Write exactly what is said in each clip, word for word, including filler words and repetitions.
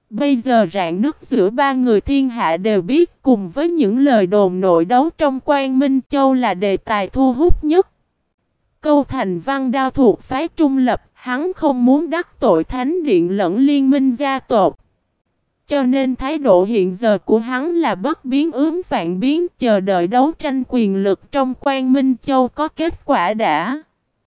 Bây giờ rạn nứt giữa ba người thiên hạ đều biết, cùng với những lời đồn nội đấu trong Quang Minh Châu là đề tài thu hút nhất. Câu Thành Văn Đao thuộc phái trung lập, hắn không muốn đắc tội Thánh Điện lẫn liên minh gia tộc. Cho nên thái độ hiện giờ của hắn là bất biến ứng vạn biến, chờ đợi đấu tranh quyền lực trong Quang Minh Châu có kết quả đã.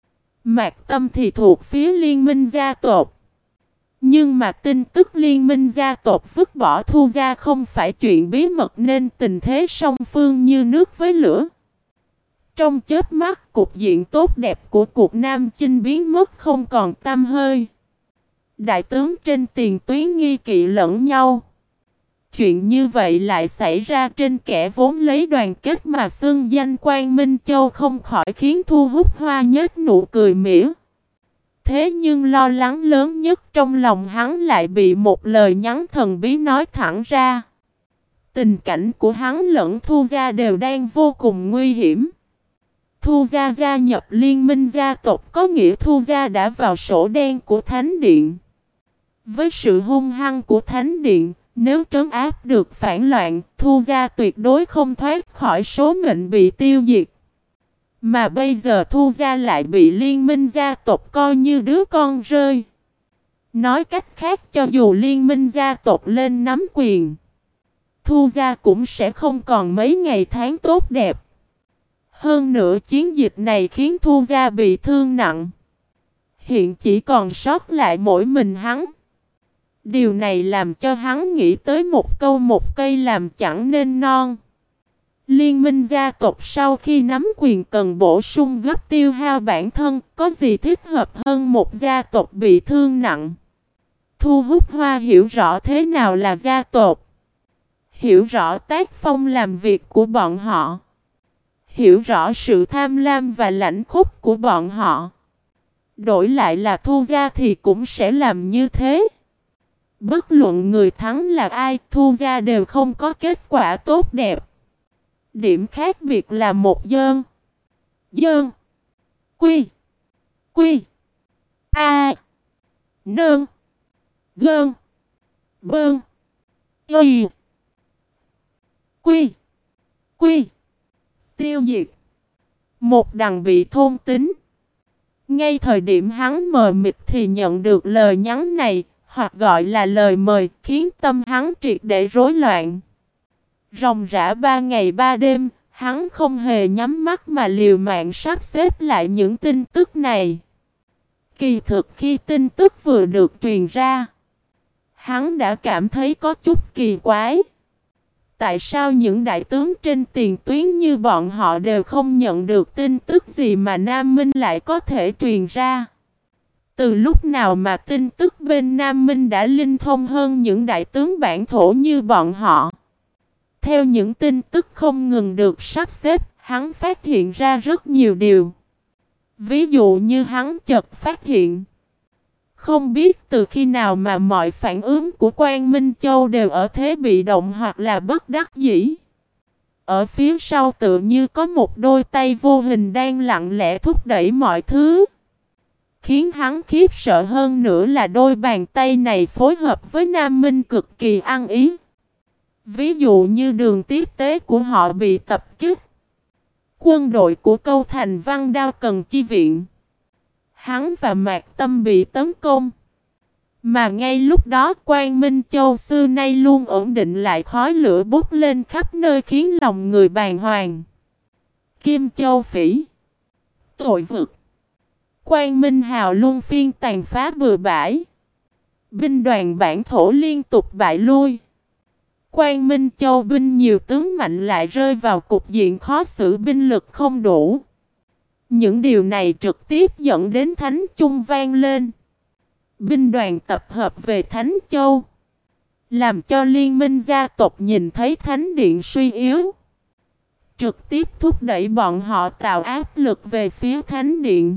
Mạc Tâm thì thuộc phía liên minh gia tộc. Nhưng mà tin tức liên minh gia tộc vứt bỏ Thu gia không phải chuyện bí mật, nên tình thế song phương như nước với lửa. Trong chớp mắt, cục diện tốt đẹp của cuộc Nam Chinh biến mất không còn tăm hơi. Đại tướng trên tiền tuyến nghi kỵ lẫn nhau. Chuyện như vậy lại xảy ra trên kẻ vốn lấy đoàn kết mà xưng danh Quang Minh Châu, không khỏi khiến Thu Hút Hoa nhếch nụ cười mỉa. Thế nhưng lo lắng lớn nhất trong lòng hắn lại bị một lời nhắn thần bí nói thẳng ra. Tình cảnh của hắn lẫn Thu gia đều đang vô cùng nguy hiểm. Thu gia gia nhập liên minh gia tộc có nghĩa Thu gia đã vào sổ đen của Thánh Điện. Với sự hung hăng của Thánh Điện, nếu trấn áp được phản loạn, Thu gia tuyệt đối không thoát khỏi số mệnh bị tiêu diệt. Mà bây giờ Thu gia lại bị liên minh gia tộc coi như đứa con rơi. Nói cách khác, cho dù liên minh gia tộc lên nắm quyền, Thu gia cũng sẽ không còn mấy ngày tháng tốt đẹp. Hơn nữa chiến dịch này khiến Thu gia bị thương nặng. Hiện chỉ còn sót lại mỗi mình hắn. Điều này làm cho hắn nghĩ tới một câu một cây làm chẳng nên non. Liên minh gia tộc sau khi nắm quyền cần bổ sung gấp tiêu hao bản thân, có gì thích hợp hơn một gia tộc bị thương nặng. Thu Hút Hoa hiểu rõ thế nào là gia tộc. Hiểu rõ tác phong làm việc của bọn họ. Hiểu rõ sự tham lam và lãnh khúc của bọn họ. Đổi lại là Thu gia thì cũng sẽ làm như thế. Bất luận người thắng là ai, Thu gia đều không có kết quả tốt đẹp. Điểm khác biệt là một dơn. Dơn. Quy. Quy. A. Nơn. Gơn. Bơn. Y. Quy. Quy. Tiêu diệt. Một đằng bị thôn tính. Ngay thời điểm hắn mờ mịt thì nhận được lời nhắn này, hoặc gọi là lời mời, khiến tâm hắn triệt để rối loạn. Ròng rã ba ngày ba đêm, hắn không hề nhắm mắt mà liều mạng sắp xếp lại những tin tức này. Kỳ thực khi tin tức vừa được truyền ra, hắn đã cảm thấy có chút kỳ quái. Tại sao những đại tướng trên tiền tuyến như bọn họ đều không nhận được tin tức gì mà Nam Minh lại có thể truyền ra? Từ lúc nào mà tin tức bên Nam Minh đã linh thông hơn những đại tướng bản thổ như bọn họ? Theo những tin tức không ngừng được sắp xếp, hắn phát hiện ra rất nhiều điều. Ví dụ như hắn chợt phát hiện, không biết từ khi nào mà mọi phản ứng của Quang Minh Châu đều ở thế bị động hoặc là bất đắc dĩ. Ở phía sau tựa như có một đôi tay vô hình đang lặng lẽ thúc đẩy mọi thứ. Khiến hắn khiếp sợ hơn nữa là đôi bàn tay này phối hợp với Nam Minh cực kỳ ăn ý. Ví dụ như đường tiếp tế của họ bị tập kích. Quân đội của Câu Thành Văn Đao cần chi viện. Hắn và Mạc Tâm bị tấn công. Mà ngay lúc đó Quang Minh Châu xưa nay luôn ổn định lại khói lửa bốc lên khắp nơi khiến lòng người bàng hoàng. Kim Châu Phỉ. Tội vực. Quang Minh Hào luôn phiên tàn phá bừa bãi. Binh đoàn bản thổ liên tục bại lui. Quang Minh Châu binh nhiều tướng mạnh lại rơi vào cục diện khó xử, binh lực không đủ. Những điều này trực tiếp dẫn đến Thánh Chung vang lên. Binh đoàn tập hợp về Thánh Châu, làm cho liên minh gia tộc nhìn thấy Thánh Điện suy yếu, trực tiếp thúc đẩy bọn họ tạo áp lực về phía Thánh Điện.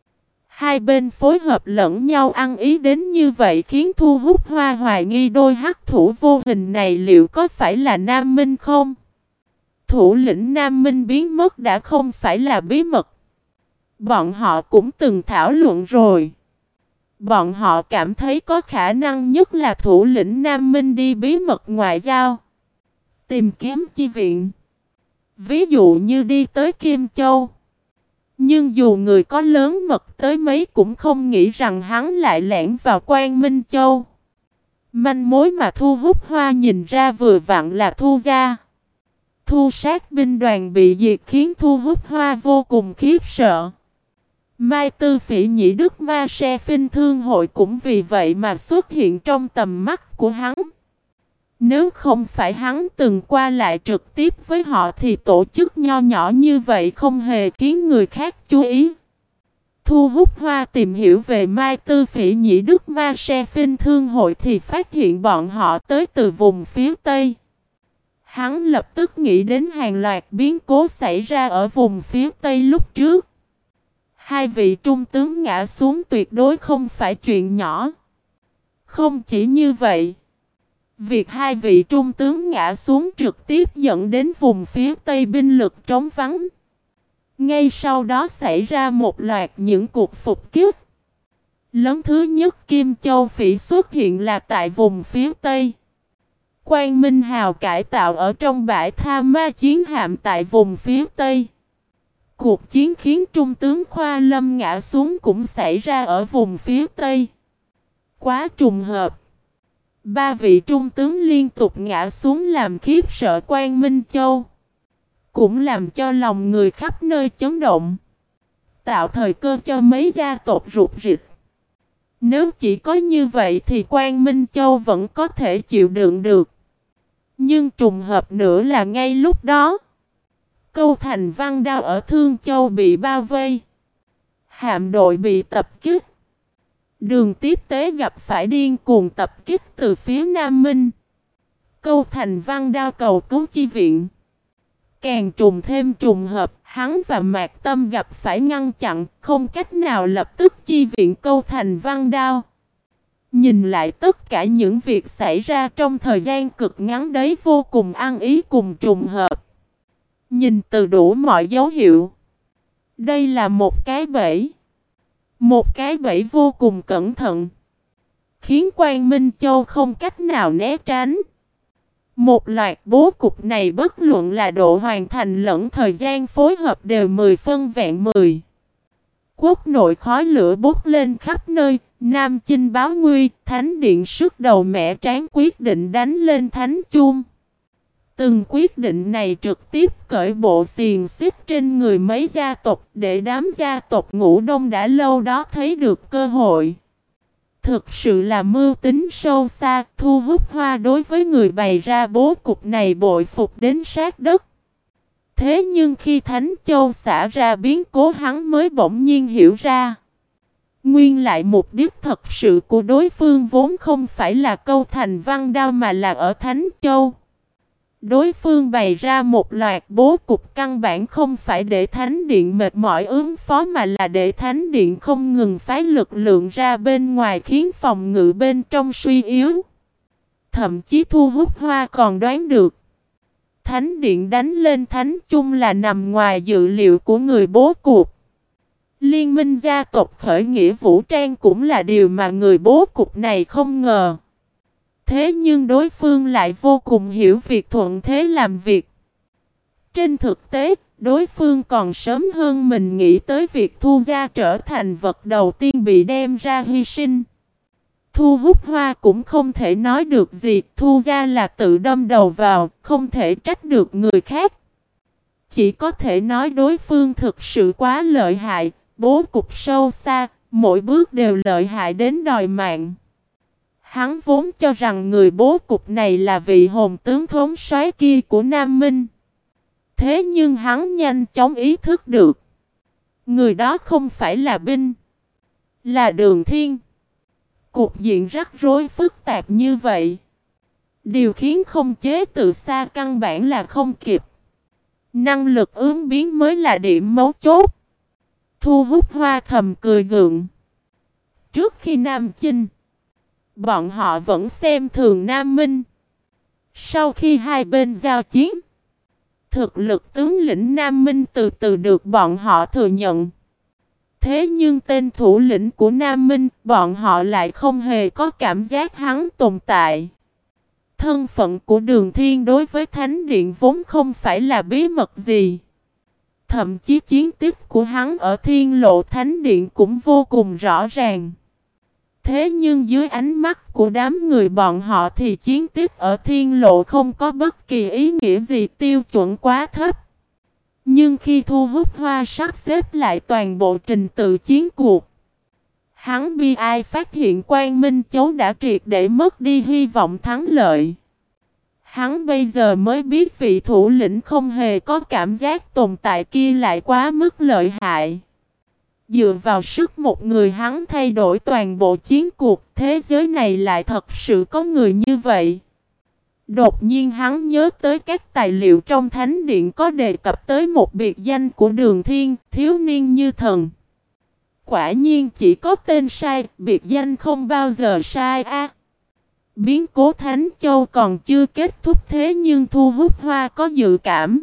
Hai bên phối hợp lẫn nhau ăn ý đến như vậy khiến Thu Hút Hoa hoài nghi đôi hắc thủ vô hình này liệu có phải là Nam Minh không? Thủ lĩnh Nam Minh biến mất đã không phải là bí mật. Bọn họ cũng từng thảo luận rồi. Bọn họ cảm thấy có khả năng nhất là thủ lĩnh Nam Minh đi bí mật ngoại giao, tìm kiếm chi viện. Ví dụ như đi tới Kim Châu. Nhưng dù người có lớn mật tới mấy cũng không nghĩ rằng hắn lại lẻn vào Quang Minh Châu. Manh mối mà Thu Hút Hoa nhìn ra vừa vặn là Thu gia. Thu sát binh đoàn bị diệt khiến Thu Hút Hoa vô cùng khiếp sợ. Mai Tư Phỉ Nhĩ Đức Ma Se Phinh Thương hội cũng vì vậy mà xuất hiện trong tầm mắt của hắn. Nếu không phải hắn từng qua lại trực tiếp với họ thì tổ chức nho nhỏ như vậy không hề khiến người khác chú ý. Thu Hút Hoa tìm hiểu về Mai Tư Phỉ Nhĩ Đức Ma Se Phinh Thương hội thì phát hiện bọn họ tới từ vùng phía Tây. Hắn lập tức nghĩ đến hàng loạt biến cố xảy ra ở vùng phía Tây lúc trước. Hai vị trung tướng ngã xuống tuyệt đối không phải chuyện nhỏ. Không chỉ như vậy, việc hai vị trung tướng ngã xuống trực tiếp dẫn đến vùng phía Tây binh lực trống vắng. Ngay sau đó xảy ra một loạt những cuộc phục kích. Lần thứ nhất Kim Châu Phỉ xuất hiện là tại vùng phía Tây. Quang Minh Hào cải tạo ở trong bãi Tha Ma chiến hạm tại vùng phía Tây. Cuộc chiến khiến Trung tướng Khoa Lâm ngã xuống cũng xảy ra ở vùng phía Tây. Quá trùng hợp. Ba vị trung tướng liên tục ngã xuống làm khiếp sợ Quang Minh Châu. Cũng làm cho lòng người khắp nơi chấn động. Tạo thời cơ cho mấy gia tộc rụt rịch. Nếu chỉ có như vậy thì Quang Minh Châu vẫn có thể chịu đựng được. Nhưng trùng hợp nữa là ngay lúc đó, Câu Thành Văn Đao ở Thương Châu bị bao vây. Hạm đội bị tập kích. Đường tiếp tế gặp phải điên cuồng tập kích từ phía Nam Minh. Câu Thành Văn Đao cầu cứu chi viện. Càng trùng thêm trùng hợp, hắn và Mạc Tâm gặp phải ngăn chặn, không cách nào lập tức chi viện Câu Thành Văn Đao. Nhìn lại tất cả những việc xảy ra trong thời gian cực ngắn đấy vô cùng ăn ý cùng trùng hợp. Nhìn từ đủ mọi dấu hiệu. Đây là một cái bẫy. Một cái bẫy vô cùng cẩn thận. Khiến Quang Minh Châu không cách nào né tránh. Một loạt bố cục này bất luận là độ hoàn thành lẫn thời gian phối hợp đều mười phân vẹn mười. Quốc nội khói lửa bốc lên khắp nơi. Nam Chinh báo nguy, Thánh Điện sức đầu mẻ tráng quyết định đánh lên Thánh Chuông. Từng quyết định này trực tiếp cởi bộ xiềng xích trên người mấy gia tộc để đám gia tộc Ngũ Đông đã lâu đó thấy được cơ hội. Thực sự là mưu tính sâu xa, Thu Hút Hoa đối với người bày ra bố cục này bội phục đến sát đất. Thế nhưng khi Thánh Châu xả ra biến cố hắn mới bỗng nhiên hiểu ra. Nguyên lại mục đích thật sự của đối phương vốn không phải là Câu Thành Văn Đao mà là ở Thánh Châu. Đối phương bày ra một loạt bố cục căn bản không phải để Thánh Điện mệt mỏi ứng phó mà là để Thánh Điện không ngừng phái lực lượng ra bên ngoài khiến phòng ngự bên trong suy yếu. Thậm chí Thu Hút Hoa còn đoán được. Thánh Điện đánh lên Thánh Chung là nằm ngoài dự liệu của người bố cục. Liên minh gia tộc khởi nghĩa vũ trang cũng là điều mà người bố cục này không ngờ. Thế nhưng đối phương lại vô cùng hiểu việc thuận thế làm việc. Trên thực tế, đối phương còn sớm hơn mình nghĩ tới việc Thu gia trở thành vật đầu tiên bị đem ra hy sinh. Thu Hút Hoa cũng không thể nói được gì, Thu gia là tự đâm đầu vào, không thể trách được người khác. Chỉ có thể nói đối phương thực sự quá lợi hại, bố cục sâu xa, mỗi bước đều lợi hại đến đòi mạng. Hắn vốn cho rằng người bố cục này là vị hồn tướng thống soái kia của Nam Minh. Thế nhưng hắn nhanh chóng ý thức được. Người đó không phải là binh, là Đường Thiên. Cục diện rắc rối phức tạp như vậy. Điều khiến không chế từ xa căn bản là không kịp. Năng lực ứng biến mới là điểm mấu chốt. Thu Hút Hoa thầm cười gượng. Trước khi Nam Chinh, bọn họ vẫn xem thường Nam Minh. Sau khi hai bên giao chiến, thực lực tướng lĩnh Nam Minh từ từ được bọn họ thừa nhận. Thế nhưng tên thủ lĩnh của Nam Minh, bọn họ lại không hề có cảm giác hắn tồn tại. Thân phận của Đường Thiên đối với Thánh Điện vốn không phải là bí mật gì. Thậm chí chiến tích của hắn ở Thiên Lộ Thánh Điện cũng vô cùng rõ ràng. Thế nhưng dưới ánh mắt của đám người bọn họ thì chiến tích ở Thiên Lộ không có bất kỳ ý nghĩa gì, tiêu chuẩn quá thấp. Nhưng khi Thu Hút Hoa sắp xếp lại toàn bộ trình tự chiến cuộc, hắn bi ai phát hiện Quang Minh Chấu đã triệt để mất đi hy vọng thắng lợi. Hắn bây giờ mới biết vị thủ lĩnh không hề có cảm giác tồn tại kia lại quá mức lợi hại. Dựa vào sức một người hắn thay đổi toàn bộ chiến cuộc, thế giới này lại thật sự có người như vậy. Đột nhiên hắn nhớ tới các tài liệu trong Thánh Điện có đề cập tới một biệt danh của Đường Thiên, thiếu niên như thần. Quả nhiên chỉ có tên sai, biệt danh không bao giờ sai a. À, biến cố Thánh Châu còn chưa kết thúc thế nhưng Thu Hút Hoa có dự cảm.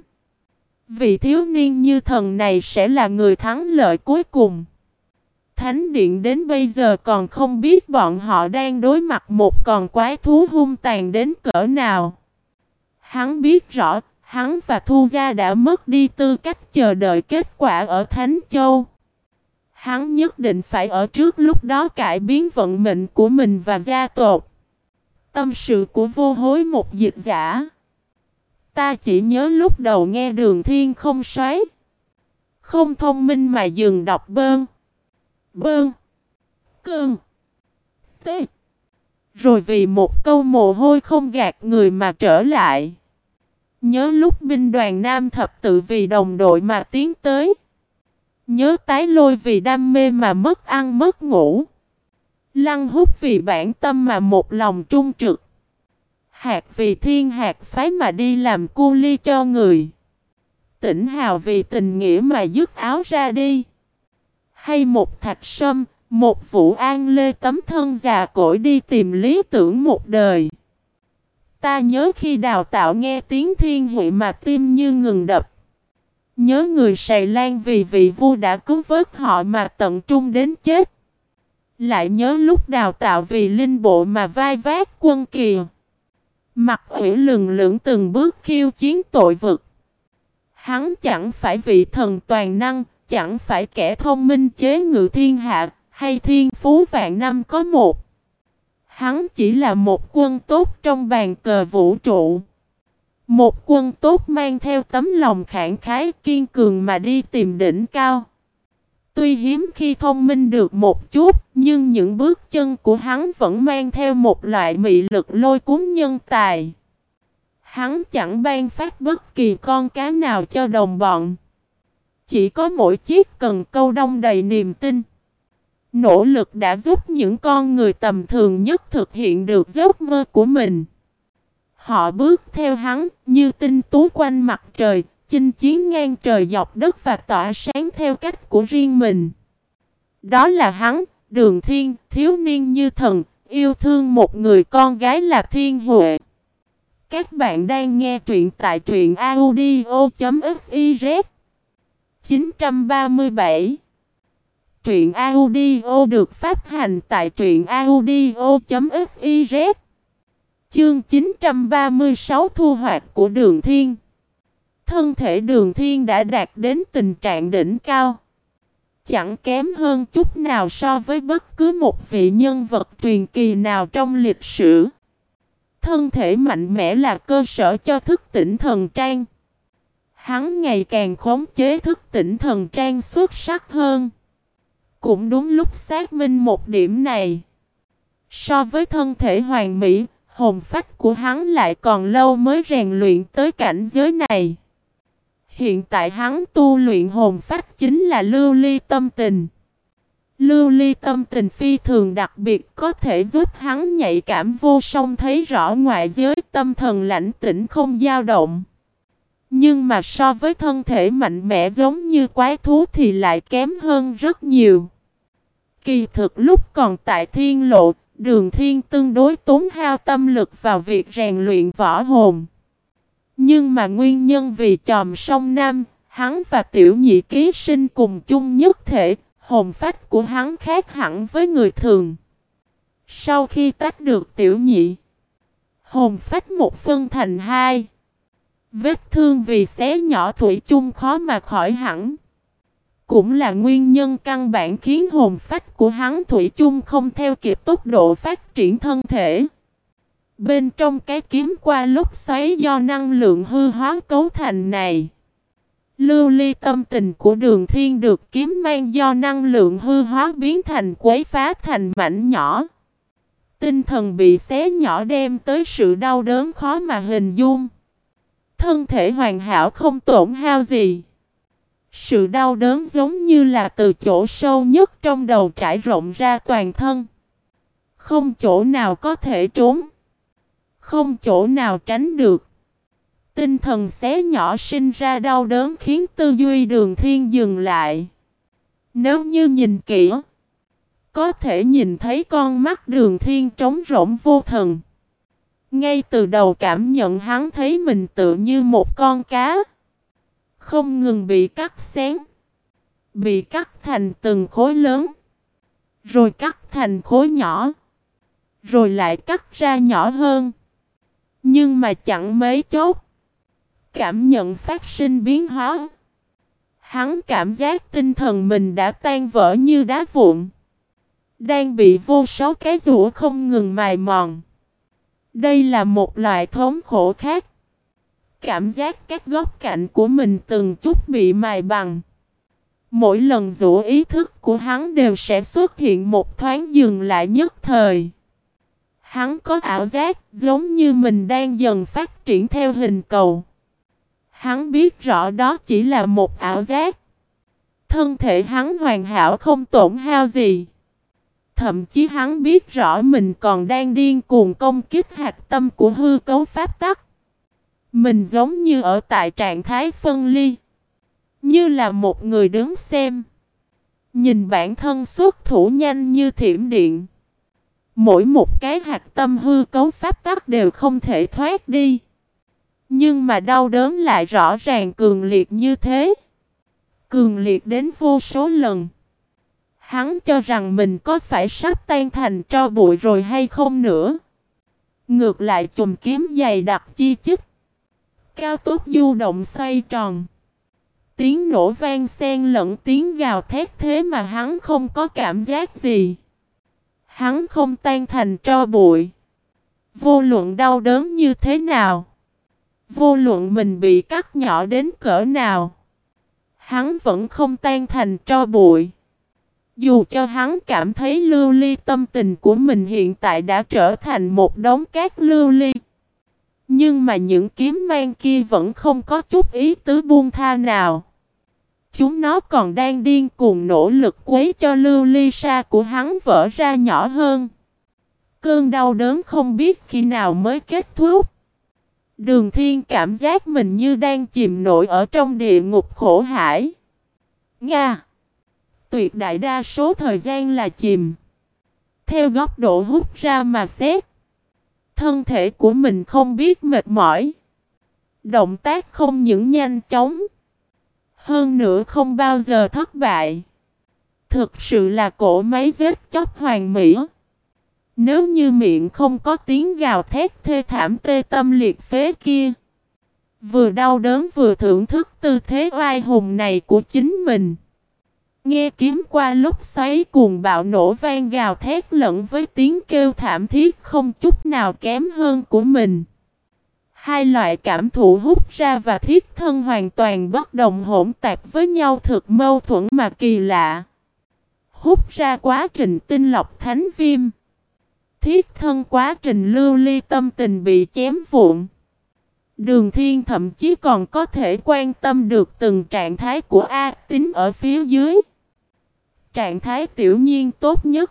Vị thiếu niên như thần này sẽ là người thắng lợi cuối cùng. Thánh Điện đến bây giờ còn không biết bọn họ đang đối mặt một con quái thú hung tàn đến cỡ nào. Hắn biết rõ, hắn và Thu Gia đã mất đi tư cách chờ đợi kết quả ở Thánh Châu. Hắn nhất định phải ở trước lúc đó cải biến vận mệnh của mình và gia tộc. Tâm sự của Vô Hối một dịch giả. Ta chỉ nhớ lúc đầu nghe Đường Thiên không xoáy, không thông minh mà dừng đọc bơn, bơn, cơn, tê. Rồi vì một câu mồ hôi không gạt người mà trở lại. Nhớ lúc binh đoàn Nam Thập Tự vì đồng đội mà tiến tới. Nhớ Tái Lôi vì đam mê mà mất ăn mất ngủ. Lăng Hút vì bản tâm mà một lòng trung trực. Hạt vì Thiên Hạt phái mà đi làm cu ly cho người. Tỉnh Hào vì tình nghĩa mà dứt áo ra đi. Hay một Thạch Sâm, một Vũ An Lê tấm thân già cỗi đi tìm lý tưởng một đời. Ta nhớ khi đào tạo nghe tiếng thiên huệ mà tim như ngừng đập. Nhớ người Sài Lan vì vị vua đã cứu vớt họ mà tận trung đến chết. Lại nhớ lúc đào tạo vì linh bộ mà vai vác quân kỳ. Mặt ủy lừng lững từng bước khiêu chiến tội vực. Hắn chẳng phải vị thần toàn năng, chẳng phải kẻ thông minh chế ngự thiên hạ, hay thiên phú vạn năm có một. Hắn chỉ là một quân tốt trong bàn cờ vũ trụ. Một quân tốt mang theo tấm lòng khẳng khái kiên cường mà đi tìm đỉnh cao. Tuy hiếm khi thông minh được một chút, nhưng những bước chân của hắn vẫn mang theo một loại mị lực lôi cuốn nhân tài. Hắn chẳng ban phát bất kỳ con cá nào cho đồng bọn. Chỉ có mỗi chiếc cần câu đông đầy niềm tin. Nỗ lực đã giúp những con người tầm thường nhất thực hiện được giấc mơ của mình. Họ bước theo hắn như tinh tú quanh mặt trời, chinh chiến ngang trời dọc đất và tỏa sáng theo cách của riêng mình. Đó là hắn, Đường Thiên, thiếu niên như thần, yêu thương một người con gái là Thiên Huệ. Các bạn đang nghe truyện tại truyện audio chấm fiz. chín trăm ba mươi bảy. Truyện audio được phát hành tại truyện audio chấm fiz. Chương chín trăm ba mươi sáu thu hoạch của Đường Thiên. Thân thể Đường Thiên đã đạt đến tình trạng đỉnh cao. Chẳng kém hơn chút nào so với bất cứ một vị nhân vật truyền kỳ nào trong lịch sử. Thân thể mạnh mẽ là cơ sở cho thức tỉnh thần trang. Hắn ngày càng khống chế thức tỉnh thần trang xuất sắc hơn. Cũng đúng lúc xác minh một điểm này. So với thân thể hoàn mỹ, hồn phách của hắn lại còn lâu mới rèn luyện tới cảnh giới này. Hiện tại hắn tu luyện hồn phách chính là lưu ly tâm tình. Lưu ly tâm tình phi thường đặc biệt có thể giúp hắn nhạy cảm vô song thấy rõ ngoại giới, tâm thần lãnh tĩnh không dao động. Nhưng mà so với thân thể mạnh mẽ giống như quái thú thì lại kém hơn rất nhiều. Kỳ thực lúc còn tại Thiên Lộ, Đường Thiên tương đối tốn hao tâm lực vào việc rèn luyện võ hồn. Nhưng mà nguyên nhân vì chòm sông Nam, hắn và tiểu nhị ký sinh cùng chung nhất thể, Hồn phách của hắn khác hẳn với người thường. Sau khi tách được tiểu nhị, hồn phách một phân thành hai. Vết thương vì xé nhỏ thủy chung khó mà khỏi hẳn. Cũng là nguyên nhân căn bản khiến hồn phách của hắn thủy chung không theo kịp tốc độ phát triển thân thể. Bên trong cái kiếm qua lúc xoáy do năng lượng hư hóa cấu thành này, lưu ly tâm tình của Đường Thiên được kiếm mang do năng lượng hư hóa biến thành quấy phá thành mảnh nhỏ. Tinh thần bị xé nhỏ đem tới sự đau đớn khó mà hình dung. Thân thể hoàn hảo không tổn hao gì. Sự đau đớn giống như là từ chỗ sâu nhất trong đầu trải rộng ra toàn thân. Không chỗ nào có thể trốn. Không chỗ nào tránh được. Tinh thần xé nhỏ sinh ra đau đớn khiến tư duy Đường Thiên dừng lại. Nếu như nhìn kỹ, có thể nhìn thấy con mắt Đường Thiên trống rỗng vô thần. Ngay từ đầu cảm nhận hắn thấy mình tựa như một con cá, không ngừng bị cắt xén, bị cắt thành từng khối lớn, rồi cắt thành khối nhỏ, rồi lại cắt ra nhỏ hơn. Nhưng mà chẳng mấy chốc, cảm nhận phát sinh biến hóa. Hắn cảm giác tinh thần mình đã tan vỡ như đá vụn, đang bị vô số cái rũa không ngừng mài mòn. Đây là một loại thống khổ khác. Cảm giác các góc cạnh của mình từng chút bị mài bằng. Mỗi lần rũ ý thức của hắn đều sẽ xuất hiện một thoáng dừng lại nhất thời. Hắn có ảo giác giống như mình đang dần phát triển theo hình cầu. Hắn biết rõ đó chỉ là một ảo giác. Thân thể hắn hoàn hảo không tổn hao gì. Thậm chí hắn biết rõ mình còn đang điên cuồng công kích hạt tâm của hư cấu pháp tắc. Mình giống như ở tại trạng thái phân ly. Như là một người đứng xem. Nhìn bản thân xuất thủ nhanh như thiểm điện. Mỗi một cái hạt tâm hư cấu pháp tắc đều không thể thoát đi. Nhưng mà đau đớn lại rõ ràng cường liệt như thế. Cường liệt đến vô số lần. Hắn cho rằng mình có phải sắp tan thành tro bụi rồi hay không nữa. Ngược lại chùm kiếm dày đặc chi chít. Cao tốc du động xoay tròn. Tiếng nổ vang xen lẫn tiếng gào thét thế mà hắn không có cảm giác gì. Hắn không tan thành tro bụi. Vô luận đau đớn như thế nào. Vô luận mình bị cắt nhỏ đến cỡ nào. Hắn vẫn không tan thành tro bụi. Dù cho hắn cảm thấy lưu ly tâm tình của mình hiện tại đã trở thành một đống cát lưu ly. Nhưng mà những kiếm mang kia vẫn không có chút ý tứ buông tha nào. Chúng nó còn đang điên cuồng nỗ lực quấy cho lưu ly sa của hắn vỡ ra nhỏ hơn. Cơn đau đớn không biết khi nào mới kết thúc. Đường Thiên cảm giác mình như đang chìm nổi ở trong địa ngục khổ hải. Nga! Tuyệt đại đa số thời gian là chìm. Theo góc độ hút ra mà xét. Thân thể của mình không biết mệt mỏi. Động tác không những nhanh chóng. Hơn nữa không bao giờ thất bại. Thực sự là cỗ máy giết chóc hoàn mỹ. Nếu như miệng không có tiếng gào thét thê thảm tê tâm liệt phế kia. Vừa đau đớn vừa thưởng thức tư thế oai hùng này của chính mình. Nghe kiếm qua lúc xoáy cuồng bạo nổ vang gào thét lẫn với tiếng kêu thảm thiết không chút nào kém hơn của mình. Hai loại cảm thụ hút ra và thiết thân hoàn toàn bất đồng hỗn tạp với nhau thực mâu thuẫn mà kỳ lạ. Hút ra quá trình tinh lọc thánh viêm. Thiết thân quá trình lưu ly tâm tình bị chém vụn. Đường Thiên thậm chí còn có thể quan tâm được từng trạng thái của A Tín ở phía dưới. Trạng thái tiểu nhiên tốt nhất.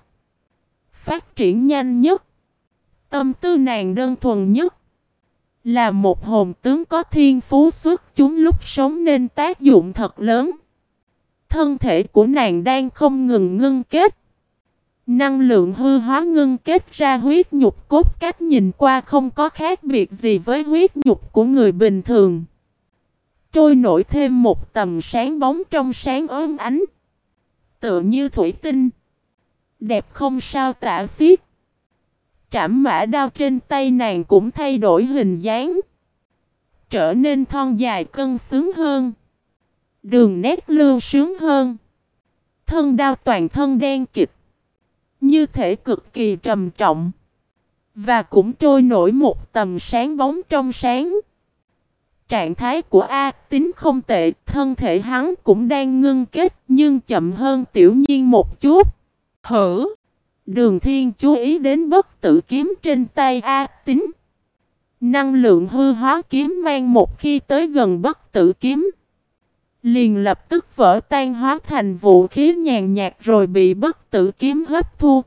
Phát triển nhanh nhất. Tâm tư nàng đơn thuần nhất. Là một hồn tướng có thiên phú xuất chúng lúc sống nên tác dụng thật lớn. Thân thể của nàng đang không ngừng ngưng kết. Năng lượng hư hóa ngưng kết ra huyết nhục cốt cách nhìn qua không có khác biệt gì với huyết nhục của người bình thường. Trôi nổi thêm một tầm sáng bóng trong sáng ốm ánh. tựa như thủy tinh, đẹp không sao tả xiết. Trảm mã đao trên tay nàng cũng thay đổi hình dáng, trở nên thon dài cân xứng hơn, đường nét lưu sướng hơn. Thân đao toàn thân đen kịt, như thể cực kỳ trầm trọng, và cũng trôi nổi một tầm sáng bóng trong sáng. Trạng thái của A Tín không tệ, thân thể hắn cũng đang ngưng kết nhưng chậm hơn Tiểu Nhiên một chút. Hử! Đường Thiên chú ý đến bất tử kiếm trên tay A Tín. Năng lượng hư hóa kiếm mang một khi tới gần bất tử kiếm, liền lập tức vỡ tan hóa thành vũ khí nhàn nhạt rồi bị bất tử kiếm hấp thu.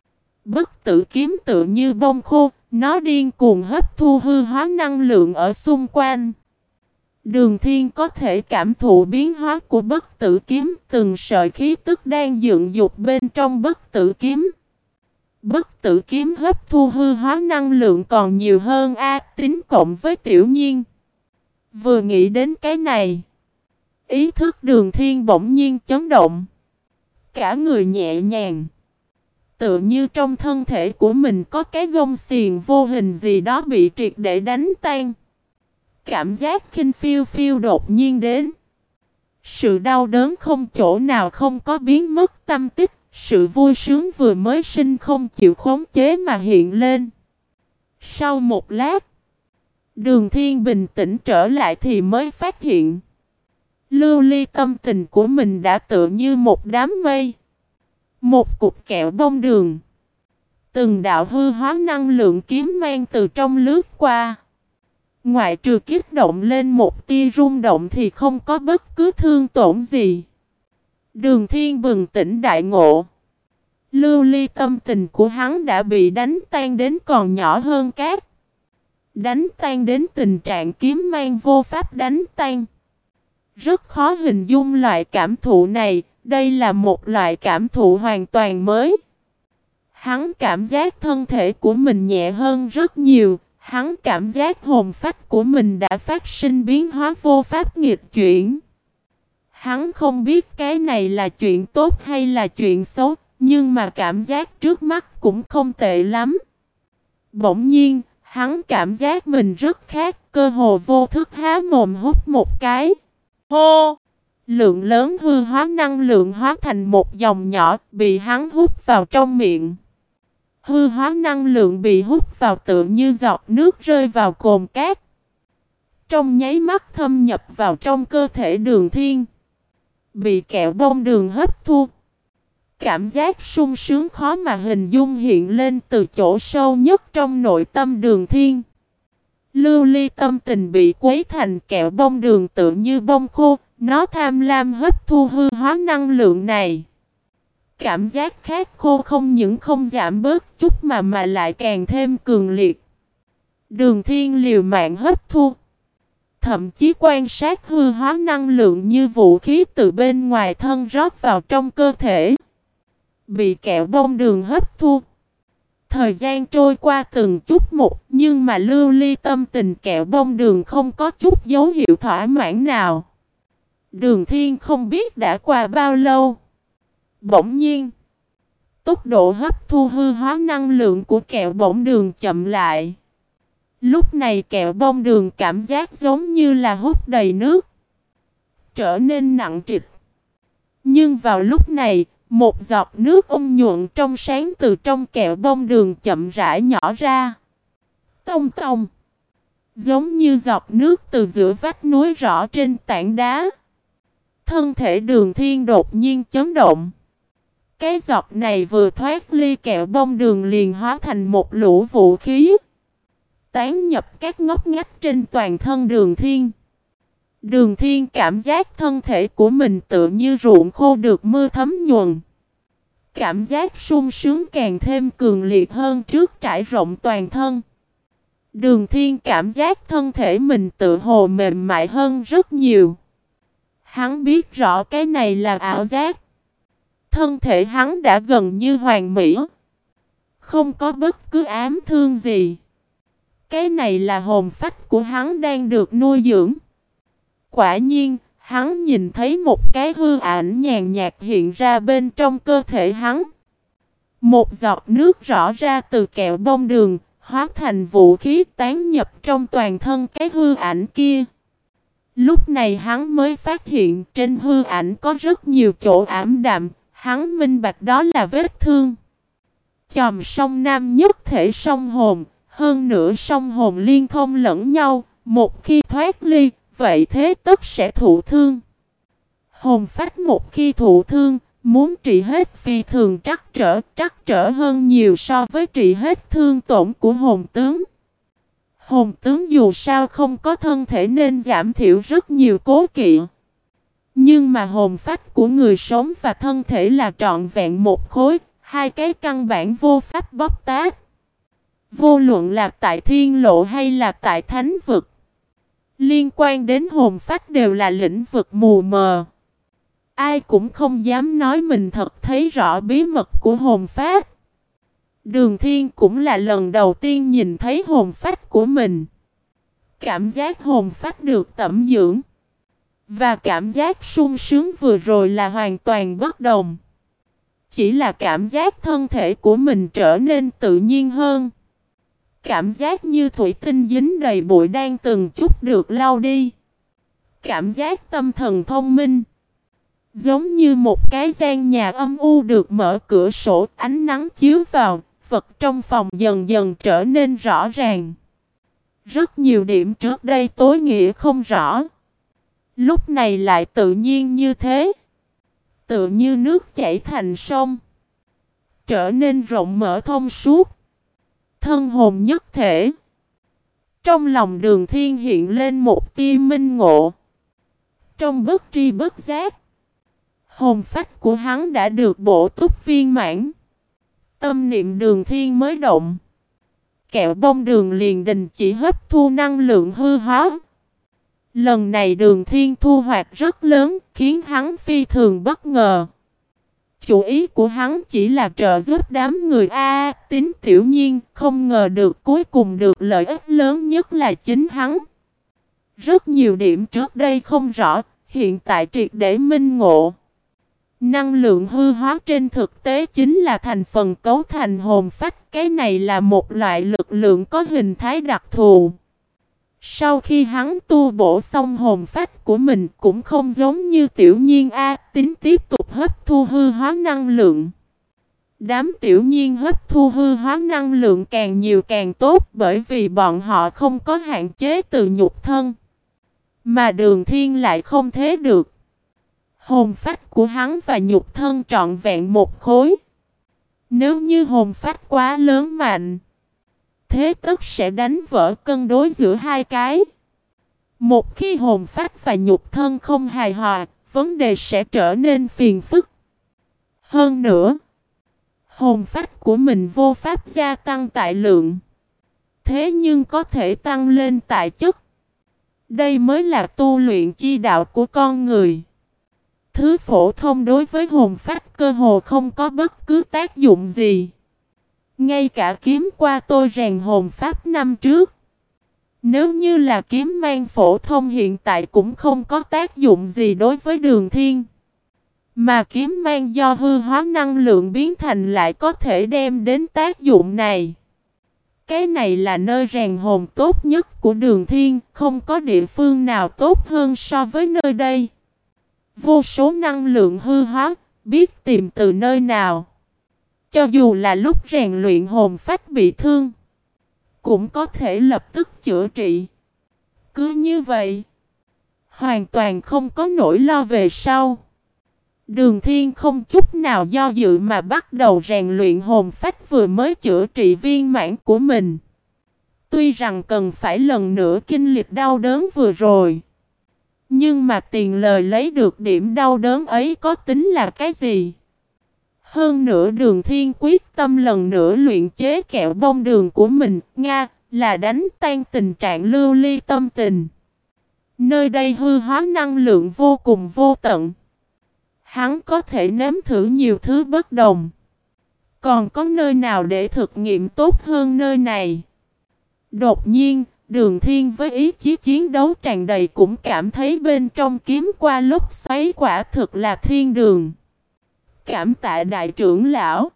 Bất tử kiếm tựa như bông khô, nó điên cuồng hấp thu hư hóa năng lượng ở xung quanh. Đường Thiên có thể cảm thụ biến hóa của bất tử kiếm, từng sợi khí tức đang dựng dục bên trong bất tử kiếm. Bất tử kiếm hấp thu hư hóa năng lượng còn nhiều hơn A Tín cộng với Tiểu Nhiên. Vừa nghĩ đến cái này, ý thức Đường Thiên bỗng nhiên chấn động. Cả người nhẹ nhàng, tựa như trong thân thể của mình có cái gông xiềng vô hình gì đó bị triệt để đánh tan. Cảm giác khinh phiêu phiêu đột nhiên đến. Sự đau đớn không chỗ nào không có biến mất tâm tích. Sự vui sướng vừa mới sinh không chịu khống chế mà hiện lên. Sau một lát, Đường Thiên bình tĩnh trở lại thì mới phát hiện lưu ly tâm tình của mình đã tựa như một đám mây, một cục kẹo bông đường. Từng đạo hư hóa năng lượng kiếm mang từ trong lướt qua. Ngoại trừ kích động lên một tia rung động thì không có bất cứ thương tổn gì. Đường Thiên bừng tỉnh đại ngộ. Lưu ly tâm tình của hắn đã bị đánh tan đến còn nhỏ hơn cát. Đánh tan đến tình trạng kiếm mang vô pháp đánh tan. Rất khó hình dung loại cảm thụ này, đây là một loại cảm thụ hoàn toàn mới. Hắn cảm giác thân thể của mình nhẹ hơn rất nhiều, hắn cảm giác hồn phách của mình đã phát sinh biến hóa vô pháp nghịch chuyển. Hắn không biết cái này là chuyện tốt hay là chuyện xấu, nhưng mà cảm giác trước mắt cũng không tệ lắm. Bỗng nhiên, hắn cảm giác mình rất khác, cơ hồ vô thức há mồm hút một cái. Hô! Lượng lớn hư hóa năng lượng hóa thành một dòng nhỏ, bị hắn hút vào trong miệng. Hư hóa năng lượng bị hút vào tựa như giọt nước rơi vào cồn cát. Trong nháy mắt thâm nhập vào trong cơ thể Đường Thiên. Bị kẹo bông đường hấp thu. Cảm giác sung sướng khó mà hình dung hiện lên từ chỗ sâu nhất trong nội tâm Đường Thiên. Lưu ly tâm tình bị quấy thành kẹo bông đường tựa như bông khô. Nó tham lam hấp thu hư hóa năng lượng này. Cảm giác khát khô không những không giảm bớt chút mà mà lại càng thêm cường liệt. Đường Thiên liều mạng hấp thu. Thậm chí quan sát hư hóa năng lượng như vũ khí từ bên ngoài thân rót vào trong cơ thể. Bị kẹo bông đường hấp thu. Thời gian trôi qua từng chút một, nhưng mà lưu ly tâm tình kẹo bông đường không có chút dấu hiệu thỏa mãn nào. Đường Thiên không biết đã qua bao lâu. Bỗng nhiên, tốc độ hấp thu hư hóa năng lượng của kẹo bông đường chậm lại. Lúc này kẹo bông đường cảm giác giống như là hút đầy nước, trở nên nặng trịch. Nhưng vào lúc này, một giọt nước ôn nhuận trong sáng từ trong kẹo bông đường chậm rãi nhỏ ra. Tông tông, giống như giọt nước từ giữa vách núi rõ trên tảng đá. Thân thể Đường Thiên đột nhiên chấn động. Cái giọt này vừa thoát ly kẹo bông đường liền hóa thành một lũ vũ khí, tán nhập các ngóc ngách trên toàn thân Đường Thiên. Đường Thiên cảm giác thân thể của mình tựa như ruộng khô được mưa thấm nhuần. Cảm giác sung sướng càng thêm cường liệt hơn trước trải rộng toàn thân. Đường Thiên cảm giác thân thể mình tựa hồ mềm mại hơn rất nhiều. Hắn biết rõ cái này là ảo giác. Thân thể hắn đã gần như hoàn mỹ, không có bất cứ ám thương gì. Cái này là hồn phách của hắn đang được nuôi dưỡng. Quả nhiên, hắn nhìn thấy một cái hư ảnh nhàn nhạt hiện ra bên trong cơ thể hắn. Một giọt nước rõ ra từ kẹo bông đường, hóa thành vũ khí tán nhập trong toàn thân cái hư ảnh kia. Lúc này hắn mới phát hiện trên hư ảnh có rất nhiều chỗ ảm đạm, hắn minh bạch đó là vết thương. Chòm song nam nhất thể song hồn, hơn nữa song hồn liên thông lẫn nhau, một khi thoát ly, vậy thế tất sẽ thụ thương. Hồn phách một khi thụ thương, muốn trị hết phi thường trắc trở, trắc trở hơn nhiều so với trị hết thương tổn của hồn tướng. Hồn tướng dù sao không có thân thể nên giảm thiểu rất nhiều cố kỵ. Nhưng mà hồn phách của người sống và thân thể là trọn vẹn một khối, hai cái căn bản vô pháp bóc tát. Vô luận là tại thiên lộ hay là tại thánh vực, liên quan đến hồn phách đều là lĩnh vực mù mờ. Ai cũng không dám nói mình thật thấy rõ bí mật của hồn phách. Đường Thiên cũng là lần đầu tiên nhìn thấy hồn phách của mình. Cảm giác hồn phách được tẩm dưỡng và cảm giác sung sướng vừa rồi là hoàn toàn bất đồng. Chỉ là cảm giác thân thể của mình trở nên tự nhiên hơn. Cảm giác như thủy tinh dính đầy bụi đang từng chút được lau đi. Cảm giác tâm thần thông minh. Giống như một cái gian nhà âm u được mở cửa sổ, ánh nắng chiếu vào, vật trong phòng dần dần trở nên rõ ràng. Rất nhiều điểm trước đây tối nghĩa không rõ, lúc này lại tự nhiên như thế. Tự như nước chảy thành sông, trở nên rộng mở thông suốt. Thân hồn nhất thể. Trong lòng Đường Thiên hiện lên một tia minh ngộ. Trong bất tri bất giác, hồn phách của hắn đã được bổ túc viên mãn. Tâm niệm Đường Thiên mới động, kẹo bông đường liền đình chỉ hấp thu năng lượng hư hóa. Lần này Đường Thiên thu hoạch rất lớn, khiến hắn phi thường bất ngờ. Chủ ý của hắn chỉ là trợ giúp đám người A Tín Tiểu Nhiên, không ngờ được cuối cùng được lợi ích lớn nhất là chính hắn. Rất nhiều điểm trước đây không rõ, hiện tại triệt để minh ngộ. Năng lượng hư hóa trên thực tế chính là thành phần cấu thành hồn phách, cái này là một loại lực lượng có hình thái đặc thù. Sau khi hắn tu bổ xong hồn phách của mình cũng không giống như Tiểu Nhiên A Tín tiếp tục hấp thu hư hóa năng lượng. Đám Tiểu Nhiên hấp thu hư hóa năng lượng càng nhiều càng tốt, bởi vì bọn họ không có hạn chế từ nhục thân. Mà Đường Thiên lại không thế được. Hồn phách của hắn và nhục thân trọn vẹn một khối. Nếu như hồn phách quá lớn mạnh, thế tất sẽ đánh vỡ cân đối giữa hai cái. Một khi hồn phách và nhục thân không hài hòa, vấn đề sẽ trở nên phiền phức. Hơn nữa, hồn phách của mình vô pháp gia tăng tại lượng, thế nhưng có thể tăng lên tại chất. Đây mới là tu luyện chi đạo của con người. Thứ phổ thông đối với hồn phách cơ hồ không có bất cứ tác dụng gì. Ngay cả kiếm qua tôi rèn hồn pháp năm trước, nếu như là kiếm mang phổ thông hiện tại cũng không có tác dụng gì đối với Đường Thiên. Mà kiếm mang do hư hóa năng lượng biến thành lại có thể đem đến tác dụng này. Cái này là nơi rèn hồn tốt nhất của Đường Thiên, không có địa phương nào tốt hơn so với nơi đây. Vô số năng lượng hư hóa, biết tìm từ nơi nào. Cho dù là lúc rèn luyện hồn phách bị thương, cũng có thể lập tức chữa trị. Cứ như vậy, hoàn toàn không có nỗi lo về sau. Đường Thiên không chút nào do dự mà bắt đầu rèn luyện hồn phách vừa mới chữa trị viên mãn của mình. Tuy rằng cần phải lần nữa kinh lịch đau đớn vừa rồi, nhưng mà tiền lời lấy được điểm đau đớn ấy có tính là cái gì? Hơn nữa Đường Thiên quyết tâm lần nữa luyện chế kẹo bông đường của mình, Nga, là đánh tan tình trạng lưu ly tâm tình. Nơi đây hư hóa năng lượng vô cùng vô tận. Hắn có thể nếm thử nhiều thứ bất đồng. Còn có nơi nào để thực nghiệm tốt hơn nơi này? Đột nhiên, Đường Thiên với ý chí chiến đấu tràn đầy cũng cảm thấy bên trong kiếm qua lốc xoáy quả thực là thiên đường. Cảm tạ đại trưởng lão.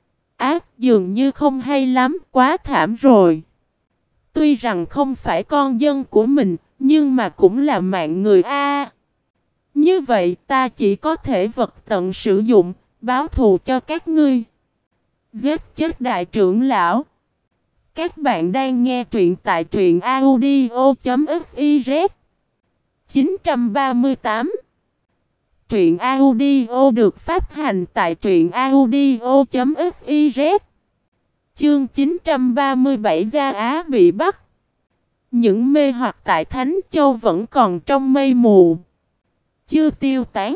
Ác dường như không hay lắm, quá thảm rồi. Tuy rằng không phải con dân của mình, nhưng mà cũng là mạng người a. Như vậy ta chỉ có thể vật tận sử dụng, báo thù cho các ngươi. Giết chết đại trưởng lão. Các bạn đang nghe truyện tại truyện audio chấm fiz. chín trăm ba mươi tám. Truyện audio được phát hành tại truyện audio chấm fiz. Chương chín trăm ba mươi bảy Gia Á bị bắt. Những mê hoặc tại Thánh Châu vẫn còn trong mây mù, chưa tiêu tán.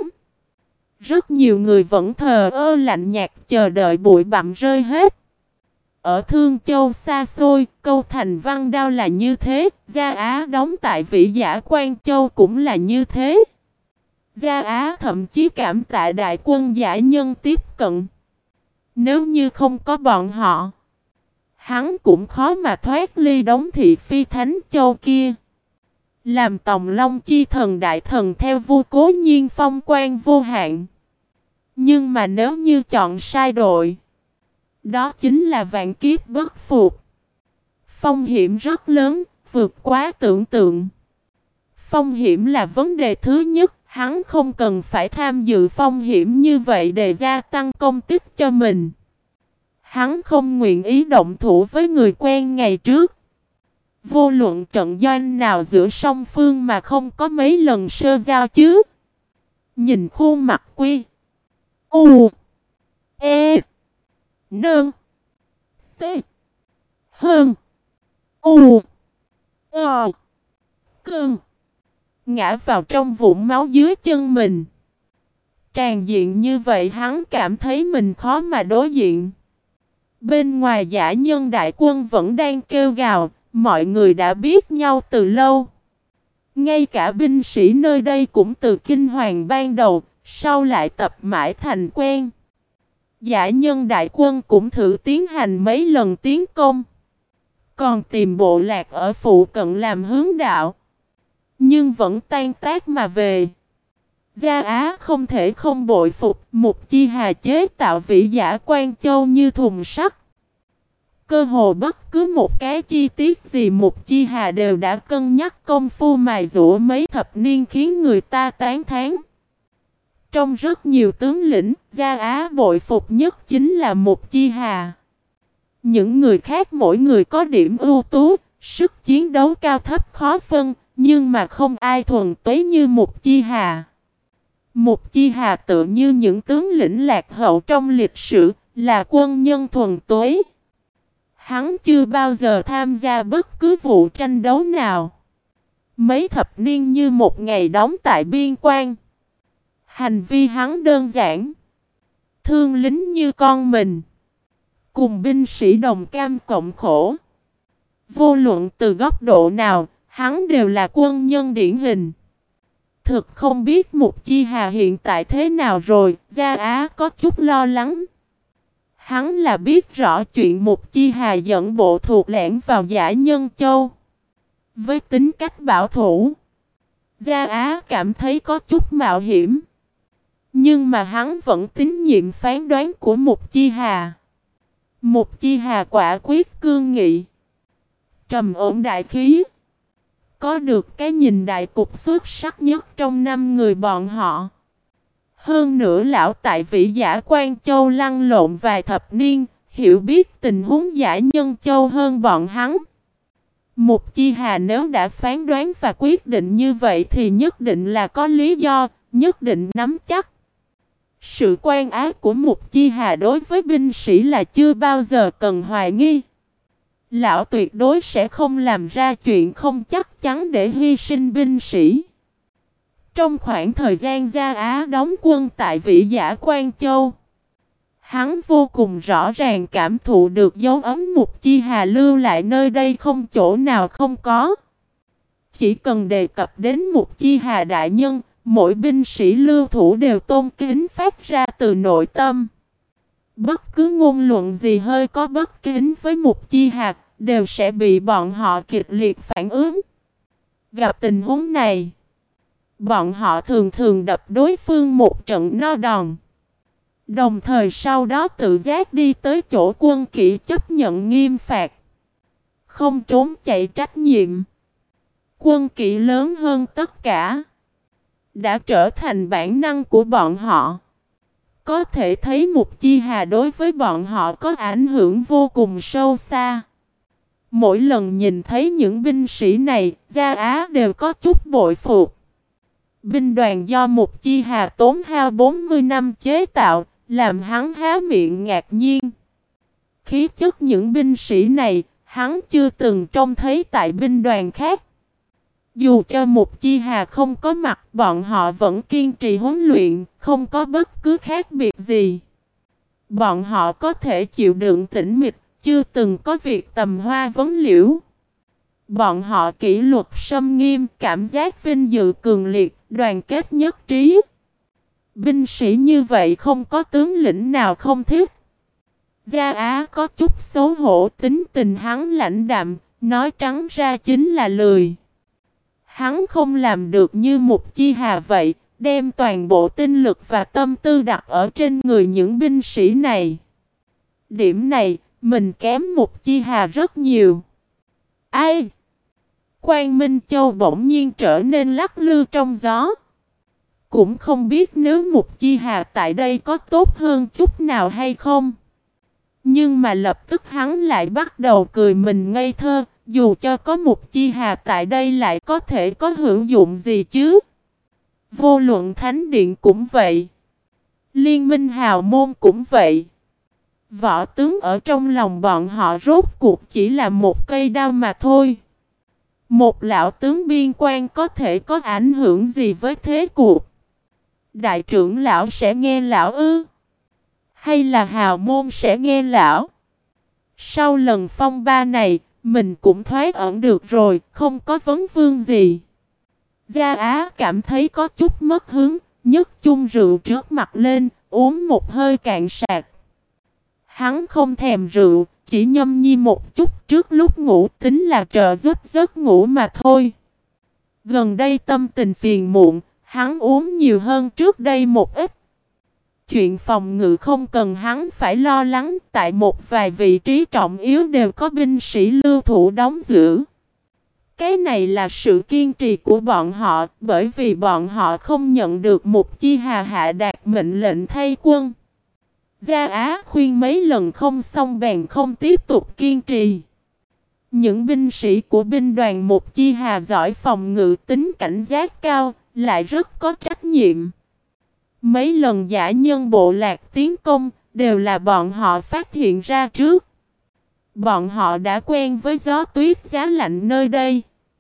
Rất nhiều người vẫn thờ ơ lạnh nhạt chờ đợi bụi bặm rơi hết. Ở Thương Châu xa xôi, Câu Thành Văn Đao là như thế, Gia Á đóng tại Vĩ Giả Quan Châu cũng là như thế. Gia Á thậm chí cảm tạ đại quân giả nhân tiếp cận. Nếu như không có bọn họ, hắn cũng khó mà thoát ly đống thị phi Thánh Châu kia. Làm Tòng Long chi thần đại thần theo vua cố nhiên phong quan vô hạn. Nhưng mà nếu như chọn sai đội, đó chính là vạn kiếp bất phục. Phong hiểm rất lớn, vượt quá tưởng tượng. Phong hiểm là vấn đề thứ nhất, hắn không cần phải tham dự phong hiểm như vậy để gia tăng công tích cho mình. Hắn không nguyện ý động thủ với người quen ngày trước. Vô luận trận doanh nào giữa song phương mà không có mấy lần sơ giao chứ. Nhìn khuôn mặt Quy U E Nương T Hơn U Ờ Cơn ngã vào trong vũng máu dưới chân mình. Tràn diện như vậy hắn cảm thấy mình khó mà đối diện. Bên ngoài giả nhân đại quân vẫn đang kêu gào, mọi người đã biết nhau từ lâu. Ngay cả binh sĩ nơi đây cũng từ kinh hoàng ban đầu, sau lại tập mãi thành quen. Giả nhân đại quân cũng thử tiến hành mấy lần tiến công. Còn tìm bộ lạc ở phụ cận làm hướng đạo. Nhưng vẫn tan tác mà về. Gia Á không thể không bội phục Mục Chi Hà chế tạo Vĩ Giả Quan Châu như thùng sắt. Cơ hồ bất cứ một cái chi tiết gì Mục Chi Hà đều đã cân nhắc công phu mài dũa mấy thập niên khiến người ta tán thán. Trong rất nhiều tướng lĩnh, Gia Á bội phục nhất chính là Mục Chi Hà. Những người khác mỗi người có điểm ưu tú, sức chiến đấu cao thấp khó phân, nhưng mà không ai thuần túy như Mục Chi Hà. Mục Chi Hà tự như những tướng lĩnh lạc hậu trong lịch sử, là quân nhân thuần túy. Hắn chưa bao giờ tham gia bất cứ vụ tranh đấu nào. Mấy thập niên như một ngày đóng tại biên quan. Hành vi hắn đơn giản. Thương lính như con mình. Cùng binh sĩ đồng cam cộng khổ. Vô luận từ góc độ nào, hắn đều là quân nhân điển hình. Thực không biết Mục Chi Hà hiện tại thế nào rồi, Gia Á có chút lo lắng. Hắn là biết rõ chuyện Mục Chi Hà dẫn bộ thuộc lẻn vào Giả Nhân Châu. Với tính cách bảo thủ, Gia Á cảm thấy có chút mạo hiểm. Nhưng mà hắn vẫn tín nhiệm phán đoán của Mục Chi Hà. Mục Chi Hà quả quyết cương nghị, trầm ổn đại khí, có được cái nhìn đại cục xuất sắc nhất trong năm người bọn họ. Hơn nữa lão tại Vĩ Giả Quan Châu lăn lộn vài thập niên, hiểu biết tình huống Giả Nhân Châu hơn bọn hắn. Mục Chi Hà nếu đã phán đoán và quyết định như vậy thì nhất định là có lý do, nhất định nắm chắc. Sự quan ác của Mục Chi Hà đối với binh sĩ là chưa bao giờ cần hoài nghi. Lão tuyệt đối sẽ không làm ra chuyện không chắc chắn để hy sinh binh sĩ. Trong khoảng thời gian Gia Á đóng quân tại Vĩ Giả Quan Châu, hắn vô cùng rõ ràng cảm thụ được dấu ấn Mục Chi Hà lưu lại nơi đây không chỗ nào không có. Chỉ cần đề cập đến Mục Chi Hà đại nhân, mỗi binh sĩ lưu thủ đều tôn kính phát ra từ nội tâm. Bất cứ ngôn luận gì hơi có bất kính với Mục Chi Hà, đều sẽ bị bọn họ kịch liệt phản ứng. Gặp tình huống này, bọn họ thường thường đập đối phương một trận no đòn. Đồng thời sau đó tự giác đi tới chỗ Quân Kỵ chấp nhận nghiêm phạt, không trốn chạy trách nhiệm. Quân Kỵ lớn hơn tất cả, đã trở thành bản năng của bọn họ. Có thể thấy Mục Chi Hà đối với bọn họ có ảnh hưởng vô cùng sâu xa. Mỗi lần nhìn thấy những binh sĩ này, Gia Á đều có chút bội phục. Binh đoàn do Mục Chi Hà tốn hao bốn mươi năm chế tạo, làm hắn há miệng ngạc nhiên. Khí chất những binh sĩ này, hắn chưa từng trông thấy tại binh đoàn khác. Dù cho Mục Chi Hà không có mặt, bọn họ vẫn kiên trì huấn luyện, không có bất cứ khác biệt gì. Bọn họ có thể chịu đựng tĩnh mịch, chưa từng có việc tầm hoa vấn liễu. Bọn họ kỷ luật sâm nghiêm, cảm giác vinh dự cường liệt, đoàn kết nhất trí. Binh sĩ như vậy không có tướng lĩnh nào không thích. Gia Á có chút xấu hổ, tính tình hắn lãnh đạm, nói trắng ra chính là lười. Hắn không làm được như Mục Chi Hà vậy, đem toàn bộ tinh lực và tâm tư đặt ở trên người những binh sĩ này. Điểm này, mình kém Mục Chi Hà rất nhiều. Ai? Quang Minh Châu bỗng nhiên trở nên lắc lư trong gió. Cũng không biết nếu Mục Chi Hà tại đây có tốt hơn chút nào hay không. Nhưng mà lập tức hắn lại bắt đầu cười mình ngây thơ. Dù cho có Mục Chi Hà tại đây lại có thể có hữu dụng gì chứ? Vô luận Thánh Điện cũng vậy. Liên minh Hào Môn cũng vậy. Võ tướng ở trong lòng bọn họ rốt cuộc chỉ là một cây đao mà thôi. Một lão tướng biên quan có thể có ảnh hưởng gì với thế cuộc? Đại trưởng lão sẽ nghe lão ư? Hay là Hào Môn sẽ nghe lão? Sau lần phong ba này, mình cũng thoát ẩn được rồi, không có vấn vương gì. Gia Á cảm thấy có chút mất hứng, nhấc chung rượu trước mặt lên, uống một hơi cạn sạc. Hắn không thèm rượu, chỉ nhâm nhi một chút trước lúc ngủ, tính là trợ giúp giấc ngủ mà thôi. Gần đây tâm tình phiền muộn, hắn uống nhiều hơn trước đây một ít. Chuyện phòng ngự không cần hắn phải lo lắng, tại một vài vị trí trọng yếu đều có binh sĩ lưu thủ đóng giữ. Cái này là sự kiên trì của bọn họ, bởi vì bọn họ không nhận được Mục Chi Hà hạ đạt mệnh lệnh thay quân. Gia Á khuyên mấy lần không xong bèn không tiếp tục kiên trì. Những binh sĩ của binh đoàn Mục Chi Hà giỏi phòng ngự, tính cảnh giác cao, lại rất có trách nhiệm. Mấy lần giả nhân bộ lạc tiến công, đều là bọn họ phát hiện ra trước. Bọn họ đã quen với gió tuyết giá lạnh nơi đây.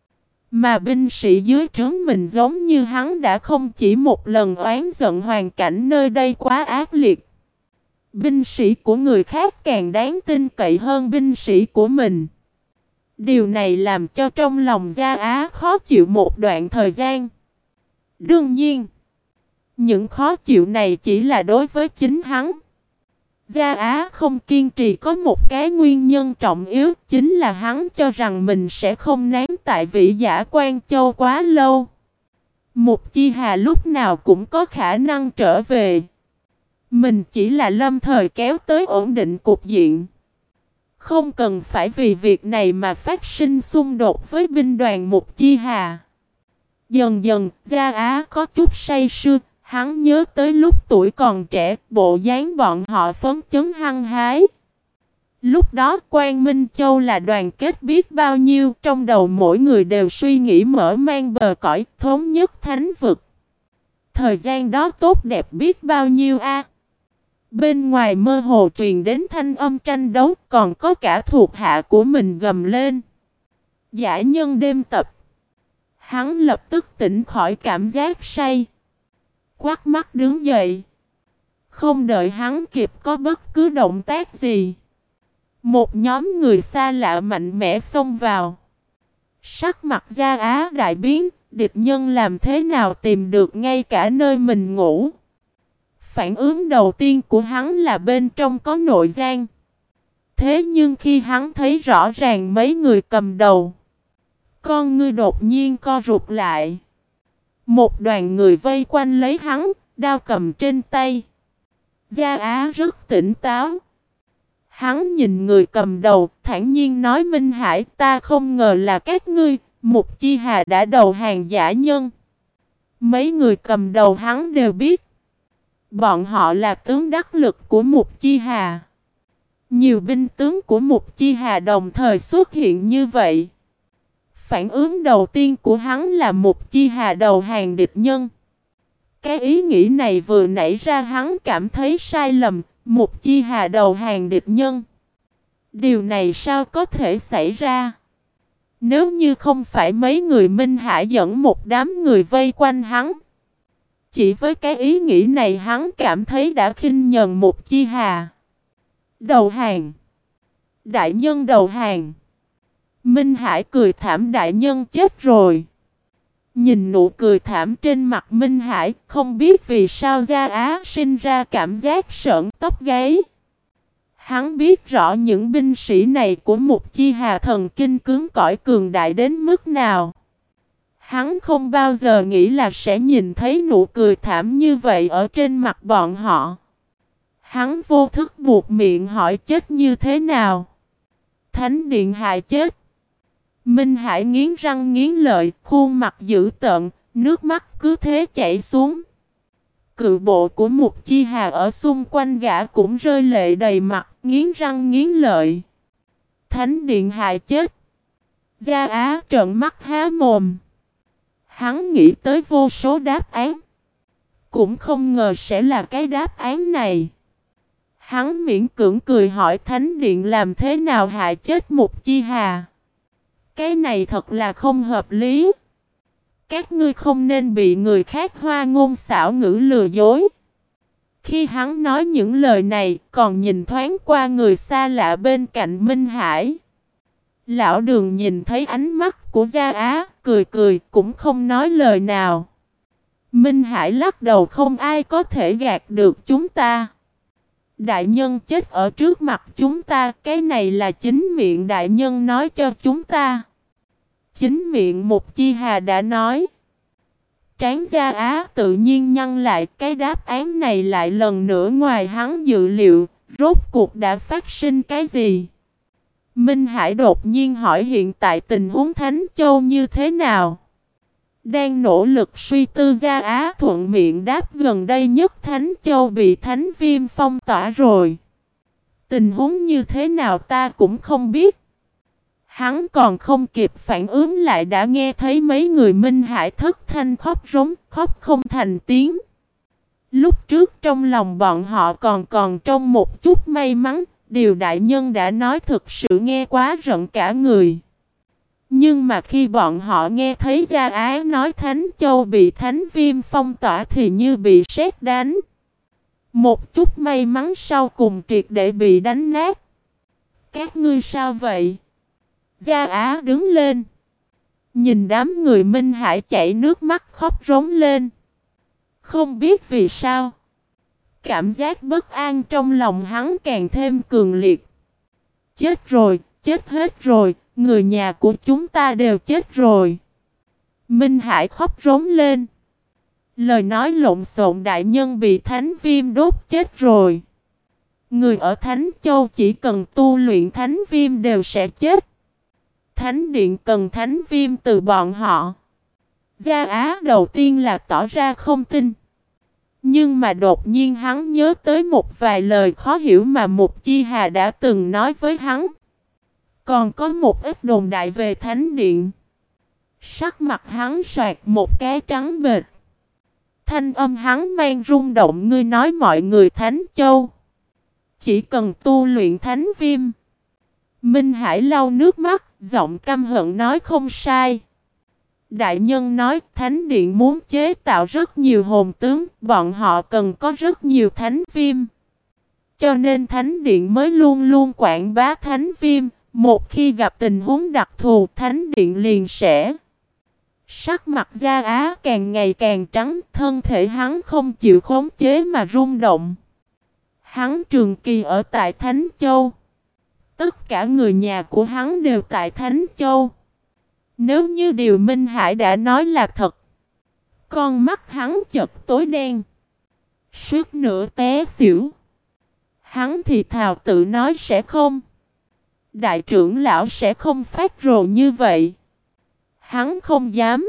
Mà binh sĩ dưới trướng mình giống như hắn đã không chỉ một lần oán giận hoàn cảnh nơi đây quá ác liệt. Binh sĩ của người khác càng đáng tin cậy hơn binh sĩ của mình. Điều này làm cho trong lòng Gia Á khó chịu một đoạn thời gian. Đương nhiên, những khó chịu này chỉ là đối với chính hắn. Gia Á không kiên trì có một cái nguyên nhân trọng yếu, chính là hắn cho rằng mình sẽ không nán tại Vĩ Giả Quan Châu quá lâu. Mục Chi Hà lúc nào cũng có khả năng trở về. Mình chỉ là lâm thời kéo tới ổn định cục diện. Không cần phải vì việc này mà phát sinh xung đột với binh đoàn Mục Chi Hà. Dần dần, Gia Á có chút say sưa. Hắn nhớ tới lúc tuổi còn trẻ, bộ dáng bọn họ phấn chấn hăng hái. Lúc đó Quang Minh Châu là đoàn kết biết bao nhiêu, trong đầu mỗi người đều suy nghĩ mở mang bờ cõi, thống nhất thánh vực. Thời gian đó tốt đẹp biết bao nhiêu a. Bên ngoài mơ hồ truyền đến thanh âm tranh đấu, còn có cả thuộc hạ của mình gầm lên. Giả nhân đêm tập. Hắn lập tức tỉnh khỏi cảm giác say. Quát mắt đứng dậy. Không đợi hắn kịp có bất cứ động tác gì, một nhóm người xa lạ mạnh mẽ xông vào. Sắc mặt Gia Á đại biến, địch nhân làm thế nào tìm được ngay cả nơi mình ngủ. Phản ứng đầu tiên của hắn là bên trong có nội gian. Thế nhưng khi hắn thấy rõ ràng mấy người cầm đầu, con ngươi đột nhiên co rụt lại. Một đoàn người vây quanh lấy hắn, đao cầm trên tay. Gia Á rất tỉnh táo. Hắn nhìn người cầm đầu, thản nhiên nói: Minh Hải, ta không ngờ là các ngươi, Mục Chi Hà đã đầu hàng giả nhân. Mấy người cầm đầu hắn đều biết. Bọn họ là tướng đắc lực của Mục Chi Hà. Nhiều binh tướng của Mục Chi Hà đồng thời xuất hiện như vậy. Phản ứng đầu tiên của hắn là Mục Chi Hà đầu hàng địch nhân. Cái ý nghĩ này vừa nảy ra hắn cảm thấy sai lầm. Mục Chi Hà đầu hàng địch nhân. Điều này sao có thể xảy ra? Nếu như không phải mấy người Minh Hải dẫn một đám người vây quanh hắn. Chỉ với cái ý nghĩ này hắn cảm thấy đã khinh nhờn Mục Chi Hà. Đầu hàng. Đại nhân đầu hàng. Minh Hải cười thảm: đại nhân chết rồi. Nhìn nụ cười thảm trên mặt Minh Hải, không biết vì sao Gia Á sinh ra cảm giác sởn tóc gáy. Hắn biết rõ những binh sĩ này của Mục Chi Hà thần kinh cứng cỏi cường đại đến mức nào. Hắn không bao giờ nghĩ là sẽ nhìn thấy nụ cười thảm như vậy ở trên mặt bọn họ. Hắn vô thức buộc miệng hỏi: chết như thế nào? Thánh điện hại chết. Minh Hải nghiến răng nghiến lợi, khuôn mặt dữ tợn, nước mắt cứ thế chảy xuống. Cự bộ của Mục Chi Hà ở xung quanh gã cũng rơi lệ đầy mặt, nghiến răng nghiến lợi. Thánh điện hại chết. Gia Á trợn mắt há mồm. Hắn nghĩ tới vô số đáp án. Cũng không ngờ sẽ là cái đáp án này. Hắn miễn cưỡng cười hỏi: Thánh điện làm thế nào hại chết Mục Chi Hà? Cái này thật là không hợp lý. Các ngươi không nên bị người khác hoa ngôn xảo ngữ lừa dối. Khi hắn nói những lời này, còn nhìn thoáng qua người xa lạ bên cạnh Minh Hải. Lão Đường nhìn thấy ánh mắt của Gia Á, cười cười, cũng không nói lời nào. Minh Hải lắc đầu: không ai có thể gạt được chúng ta. Đại nhân chết ở trước mặt chúng ta, cái này là chính miệng đại nhân nói cho chúng ta. Chính miệng Mục Chi Hà đã nói. Trán Gia Á tự nhiên nhăn lại, cái đáp án này lại lần nữa ngoài hắn dự liệu, rốt cuộc đã phát sinh cái gì? Minh Hải đột nhiên hỏi: hiện tại tình huống Thánh Châu như thế nào? Đang nỗ lực suy tư Gia Á thuận miệng đáp: gần đây nhất Thánh Châu bị Thánh Viêm phong tỏa rồi. Tình huống như thế nào ta cũng không biết. Hắn còn không kịp phản ứng lại đã nghe thấy mấy người Minh Hải thất thanh khóc rống, khóc không thành tiếng. Lúc trước trong lòng bọn họ còn còn trong một chút may mắn, điều đại nhân đã nói thực sự nghe quá rợn cả người. Nhưng mà khi bọn họ nghe thấy Gia Á nói Thánh Châu bị Thánh Viêm phong tỏa thì như bị sét đánh. Một chút may mắn sau cùng triệt để bị đánh nát. Các ngươi sao vậy? Gia Á đứng lên. Nhìn đám người Minh Hải chảy nước mắt khóc rống lên. Không biết vì sao. Cảm giác bất an trong lòng hắn càng thêm cường liệt. Chết rồi, chết hết rồi, người nhà của chúng ta đều chết rồi. Minh Hải khóc rống lên. Lời nói lộn xộn: đại nhân bị Thánh Viêm đốt chết rồi. Người ở Thánh Châu chỉ cần tu luyện Thánh Viêm đều sẽ chết. Thánh điện cần Thánh Viêm từ bọn họ. Gia Á đầu tiên là tỏ ra không tin. Nhưng mà đột nhiên hắn nhớ tới một vài lời khó hiểu mà Mục Chi Hà đã từng nói với hắn. Còn có một ít đồn đại về Thánh điện. Sắc mặt hắn soạt một cái trắng bệch. Thanh âm hắn mang rung động: ngươi nói mọi người Thánh Châu chỉ cần tu luyện Thánh Viêm. Minh Hải lau nước mắt, giọng căm hận nói: không sai. Đại nhân nói Thánh điện muốn chế tạo rất nhiều hồn tướng, bọn họ cần có rất nhiều Thánh Viêm. Cho nên Thánh điện mới luôn luôn quảng bá Thánh Viêm. Một khi gặp tình huống đặc thù, Thánh điện liền sẽ. Sắc mặt Gia Á càng ngày càng trắng, thân thể hắn không chịu khống chế mà rung động. Hắn trường kỳ ở tại Thánh Châu. Tất cả người nhà của hắn đều tại Thánh Châu. Nếu như điều Minh Hải đã nói là thật, con mắt hắn chợt tối đen, suýt nữa té xỉu. Hắn thì thào tự nói sẽ không. Đại trưởng lão sẽ không phát rồ như vậy. Hắn không dám.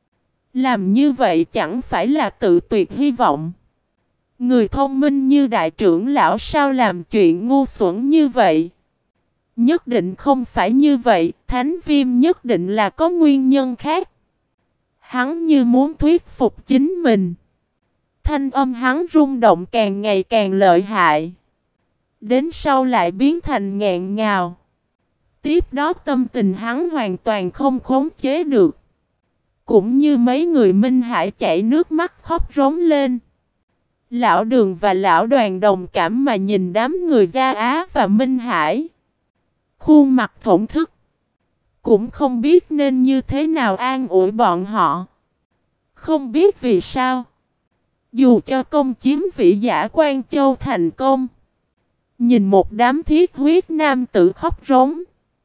Làm như vậy chẳng phải là tự tuyệt hy vọng. Người thông minh như đại trưởng lão sao làm chuyện ngu xuẩn như vậy? Nhất định không phải như vậy, Thánh Viêm nhất định là có nguyên nhân khác. Hắn như muốn thuyết phục chính mình. Thanh âm hắn rung động càng ngày càng lợi hại. Đến sau lại biến thành nghẹn ngào. Tiếp đó tâm tình hắn hoàn toàn không khống chế được. Cũng như mấy người Minh Hải chảy nước mắt khóc rống lên. Lão Đường và Lão Đoàn đồng cảm mà nhìn đám người Gia Á và Minh Hải. Khuôn mặt thổn thức. Cũng không biết nên như thế nào an ủi bọn họ. Không biết vì sao. Dù cho công chiếm vĩ giả Quan Châu thành công. Nhìn một đám thiết huyết nam tử khóc rống.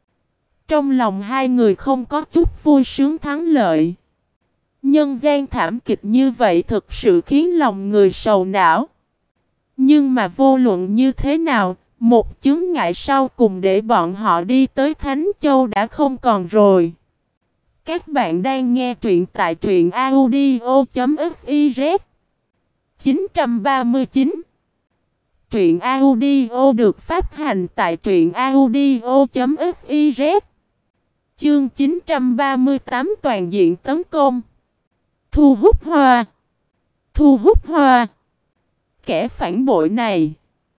Trong lòng hai người không có chút vui sướng thắng lợi. Nhân gian thảm kịch như vậy thực sự khiến lòng người sầu não. Nhưng mà vô luận như thế nào, một chướng ngại sau cùng để bọn họ đi tới Thánh Châu đã không còn rồi. Các bạn đang nghe truyện tại truyện audio chấm fiz. chín trăm ba mươi chín. Truyện audio được phát hành tại truyện audio chấm fiz. Chương chín trăm ba mươi tám toàn diện tấn công. Thu hút hoa. Thu hút hoa. Kẻ phản bội này.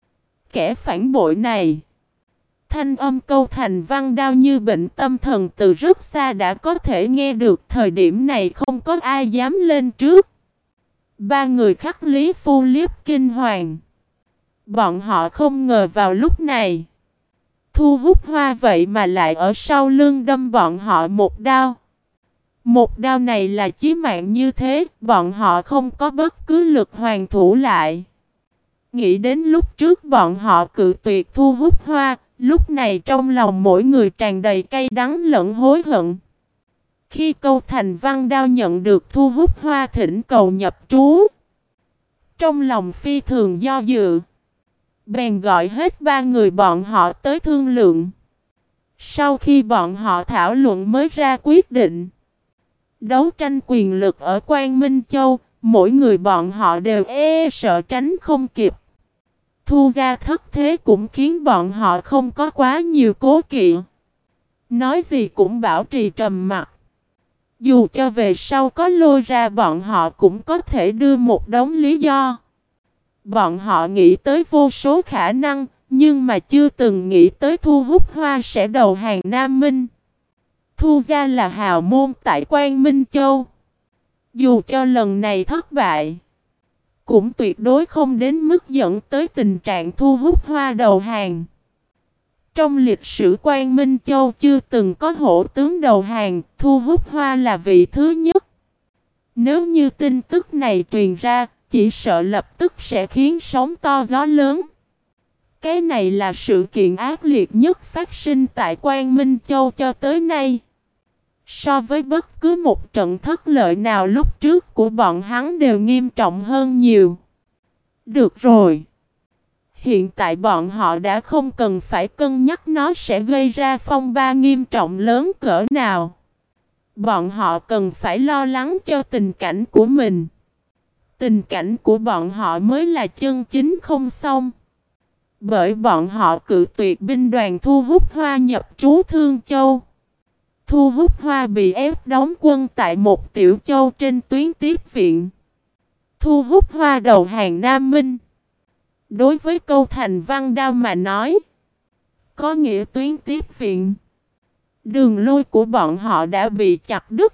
Kẻ phản bội này. Thanh âm câu thành văn đao như bệnh tâm thần từ rất xa đã có thể nghe được. Thời điểm này không có ai dám lên trước. Ba người khắc lý phu liếp kinh hoàng. Bọn họ không ngờ vào lúc này. Thu hút hoa vậy mà lại ở sau lưng đâm bọn họ một đao. Một đao này là chí mạng như thế, bọn họ không có bất cứ lực hoàn thủ lại. Nghĩ đến lúc trước bọn họ cự tuyệt thu hút hoa, lúc này trong lòng mỗi người tràn đầy cay đắng lẫn hối hận. Khi câu thành văn đao nhận được thu hút hoa thỉnh cầu nhập trú, trong lòng phi thường do dự. Bèn gọi hết ba người bọn họ tới thương lượng. Sau khi bọn họ thảo luận mới ra quyết định. Đấu tranh quyền lực ở Quang Minh Châu, mỗi người bọn họ đều e sợ tránh không kịp. Thu gia thất thế cũng khiến bọn họ không có quá nhiều cố kỵ. Nói gì cũng bảo trì trầm mặc. Dù cho về sau có lôi ra bọn họ cũng có thể đưa một đống lý do. Bọn họ nghĩ tới vô số khả năng, nhưng mà chưa từng nghĩ tới Thu hút hoa sẽ đầu hàng Nam Minh. Thu gia là hào môn tại Quang Minh Châu. Dù cho lần này thất bại, cũng tuyệt đối không đến mức dẫn tới tình trạng Thu hút hoa đầu hàng. Trong lịch sử Quang Minh Châu chưa từng có hổ tướng đầu hàng, Thu hút hoa là vị thứ nhất. Nếu như tin tức này truyền ra, chỉ sợ lập tức sẽ khiến sóng to gió lớn. Cái này là sự kiện ác liệt nhất phát sinh tại Quang Minh Châu cho tới nay. So với bất cứ một trận thất lợi nào lúc trước của bọn hắn đều nghiêm trọng hơn nhiều. Được rồi. Hiện tại bọn họ đã không cần phải cân nhắc nó sẽ gây ra phong ba nghiêm trọng lớn cỡ nào. Bọn họ cần phải lo lắng cho tình cảnh của mình. Tình cảnh của bọn họ mới là chân chính không xong. Bởi bọn họ cự tuyệt binh đoàn Thu hút hoa nhập trú Thương Châu. Thu hút hoa bị ép đóng quân tại một tiểu châu trên tuyến tiếp viện. Thu hút hoa đầu hàng Nam Minh. Đối với câu thành văn đao mà nói, có nghĩa tuyến tiếp viện. Đường lui của bọn họ đã bị chặt đứt.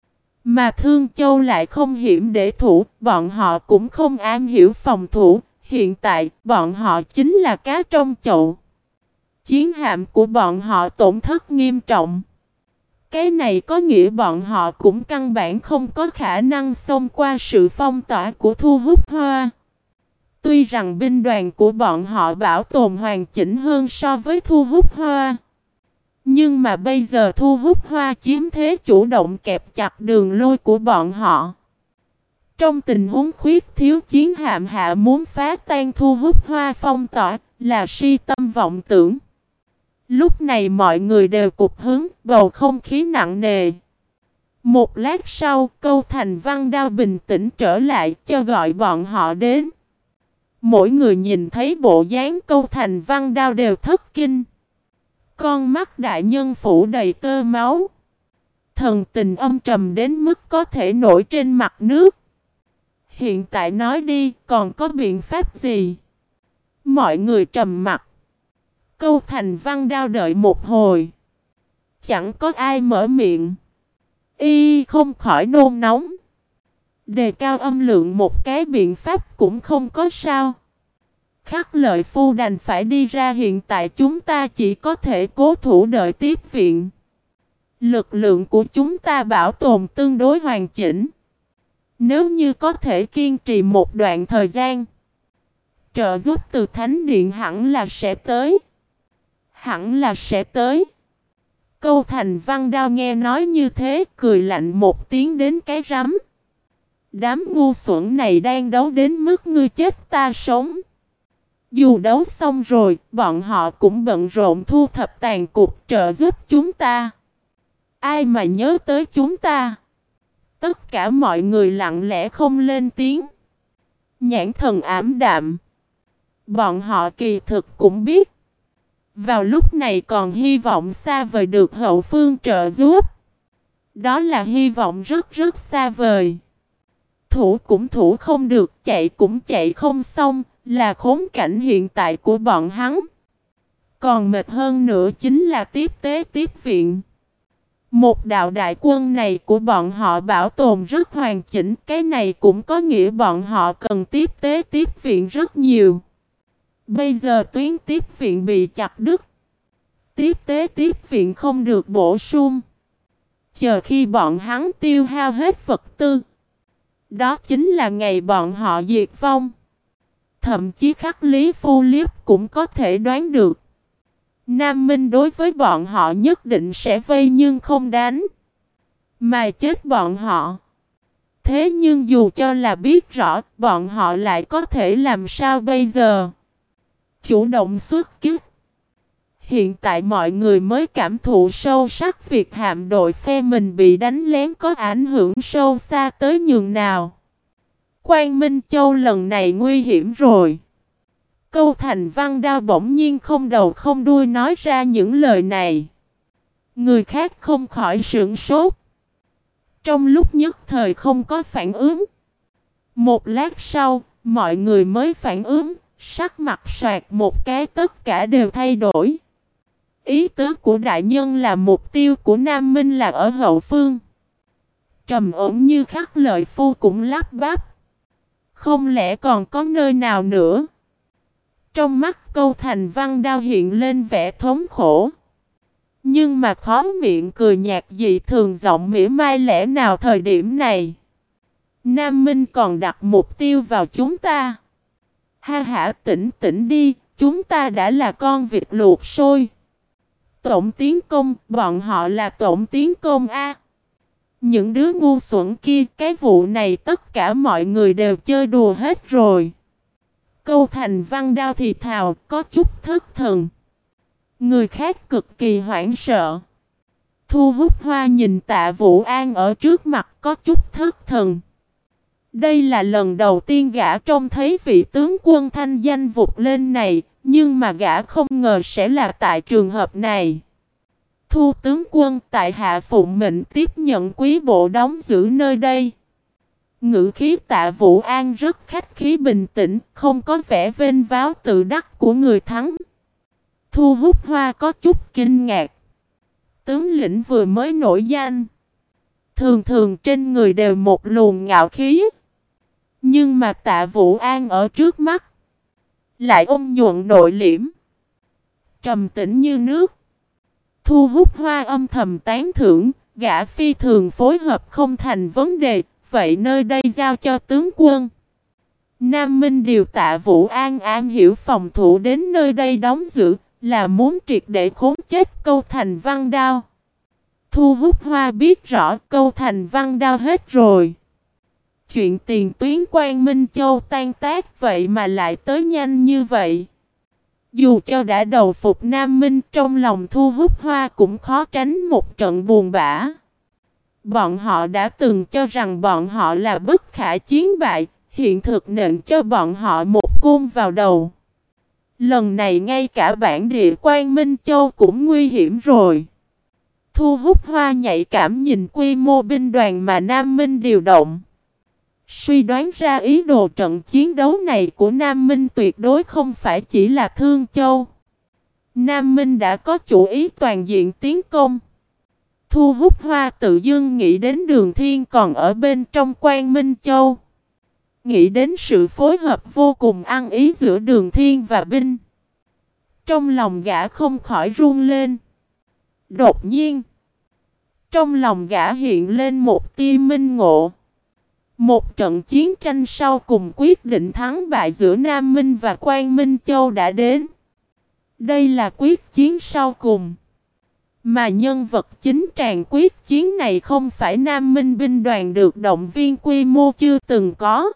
Mà Thương Châu lại không hiểm để thủ, bọn họ cũng không am hiểu phòng thủ. Hiện tại, bọn họ chính là cá trong chậu. Chiến hạm của bọn họ tổn thất nghiêm trọng. Cái này có nghĩa bọn họ cũng căn bản không có khả năng xông qua sự phong tỏa của Thu hút hoa. Tuy rằng binh đoàn của bọn họ bảo tồn hoàn chỉnh hơn so với Thu Hút Hoa, nhưng mà bây giờ Thu Hút Hoa chiếm thế chủ động kẹp chặt đường lui của bọn họ. Trong tình huống khuyết thiếu chiến hạm hạ muốn phá tan Thu Hút Hoa phong tỏa là si tâm vọng tưởng. Lúc này mọi người đều cục hứng, bầu không khí nặng nề. Một lát sau, Câu Thành Văn Đao bình tĩnh trở lại cho gọi bọn họ đến. Mỗi người nhìn thấy bộ dáng Câu Thành Văn Đao đều thất kinh. Con mắt đại nhân phủ đầy tơ máu. Thần tình âm trầm đến mức có thể nổi trên mặt nước. Hiện tại nói đi, còn có biện pháp gì? Mọi người trầm mặt. Câu Thành Văn Đao đợi một hồi. Chẳng có ai mở miệng. Y không khỏi nôn nóng. Đề cao âm lượng một cái biện pháp cũng không có sao. Khắc Lợi Phu đành phải đi ra, hiện tại chúng ta chỉ có thể cố thủ đợi tiếp viện. Lực lượng của chúng ta bảo tồn tương đối hoàn chỉnh. Nếu như có thể kiên trì một đoạn thời gian, trợ giúp từ Thánh Điện hẳn là sẽ tới. Hẳn là sẽ tới. Câu Thành Văn Đao nghe nói như thế, cười lạnh một tiếng đến cái rắm. Đám ngu xuẩn này đang đấu đến mức ngươi chết ta sống. Dù đấu xong rồi, bọn họ cũng bận rộn thu thập tàn cục trợ giúp chúng ta. Ai mà nhớ tới chúng ta? Tất cả mọi người lặng lẽ không lên tiếng. Nhãn thần ảm đạm. Bọn họ kỳ thực cũng biết. Vào lúc này còn hy vọng xa vời được hậu phương trợ giúp. Đó là hy vọng rất rất xa vời. Thủ cũng thủ không được, chạy cũng chạy không xong, là khốn cảnh hiện tại của bọn hắn. Còn mệt hơn nữa chính là tiếp tế tiếp viện. Một đạo đại quân này của bọn họ bảo tồn rất hoàn chỉnh, cái này cũng có nghĩa bọn họ cần tiếp tế tiếp viện rất nhiều. Bây giờ tuyến tiếp viện bị chặt đứt. Tiếp tế tiếp viện không được bổ sung. Chờ khi bọn hắn tiêu hao hết vật tư, đó chính là ngày bọn họ diệt vong. Thậm chí Khắc Lý Phu Liếp cũng có thể đoán được. Nam Minh đối với bọn họ nhất định sẽ vây nhưng không đánh. Mà chết bọn họ. Thế nhưng dù cho là biết rõ, bọn họ lại có thể làm sao bây giờ? Chủ động xuất kích. Hiện tại mọi người mới cảm thụ sâu sắc việc hạm đội phe mình bị đánh lén có ảnh hưởng sâu xa tới nhường nào. Quang Minh Châu lần này nguy hiểm rồi. Câu Thành Văn Đao bỗng nhiên không đầu không đuôi nói ra những lời này. Người khác không khỏi sửng sốt. Trong lúc nhất thời không có phản ứng. Một lát sau, mọi người mới phản ứng, sắc mặt soạt một cái tất cả đều thay đổi. Ý tứ của đại nhân là mục tiêu của Nam Minh là ở hậu phương. Trầm ổn như Khắc Lợi Phu cũng lắp bắp. Không lẽ còn có nơi nào nữa? Trong mắt Câu Thành Văn Đao hiện lên vẻ thống khổ. Nhưng mà khó miệng cười nhạt dị thường giọng mỉa mai, lẽ nào thời điểm này Nam Minh còn đặt mục tiêu vào chúng ta? Ha hả, tỉnh tỉnh đi, chúng ta đã là con vịt luộc sôi. Tổng tiến công, bọn họ là tổng tiến công a. Những đứa ngu xuẩn kia, cái vụ này tất cả mọi người đều chơi đùa hết rồi. Câu Thành Văn Đao thì thào, có chút thất thần. Người khác cực kỳ hoảng sợ. Thu Hút Hoa nhìn Tạ Vũ An ở trước mặt có chút thất thần. Đây là lần đầu tiên gã trông thấy vị tướng quân thanh danh vụt lên này, nhưng mà gã không ngờ sẽ là tại trường hợp này. Thu tướng quân, tại hạ phụng mệnh tiếp nhận quý bộ đóng giữ nơi đây. Ngữ khí Tạ Vũ An rất khách khí bình tĩnh, không có vẻ vênh váo tự đắc của người thắng. Thu Hút Hoa có chút kinh ngạc. Tướng lĩnh vừa mới nổi danh, thường thường trên người đều một luồng ngạo khí. Nhưng mà Tạ Vũ An ở trước mắt lại ôn nhuận nội liễm, trầm tĩnh như nước. Thu Hút Hoa âm thầm tán thưởng, gã phi thường phối hợp không thành vấn đề, vậy nơi đây giao cho tướng quân. Nam Minh điều Tạ Vũ An am hiểu phòng thủ đến nơi đây đóng giữ, là muốn triệt để khốn chết Câu Thành Văn Đao. Thu Hút Hoa biết rõ Câu Thành Văn Đao hết rồi. Chuyện tiền tuyến Quang Minh Châu tan tác vậy mà lại tới nhanh như vậy. Dù cho đã đầu phục Nam Minh, trong lòng Thu Hút Hoa cũng khó tránh một trận buồn bã. Bọn họ đã từng cho rằng bọn họ là bất khả chiến bại, hiện thực nện cho bọn họ một côn vào đầu. Lần này ngay cả bản địa Quang Minh Châu cũng nguy hiểm rồi. Thu Hút Hoa nhạy cảm nhìn quy mô binh đoàn mà Nam Minh điều động. Suy đoán ra ý đồ trận chiến đấu này của Nam Minh tuyệt đối không phải chỉ là Thương Châu. Nam Minh đã có chủ ý toàn diện tiến công. Thu Hút Hoa tự dưng nghĩ đến Đường Thiên còn ở bên trong Quang Minh Châu. Nghĩ đến sự phối hợp vô cùng ăn ý giữa Đường Thiên và binh. Trong lòng gã không khỏi run lên. Đột nhiên, trong lòng gã hiện lên một tia minh ngộ. Một trận chiến tranh sau cùng quyết định thắng bại giữa Nam Minh và Quang Minh Châu đã đến. Đây là quyết chiến sau cùng. Mà nhân vật chính tràn quyết chiến này không phải Nam Minh binh đoàn được động viên quy mô chưa từng có,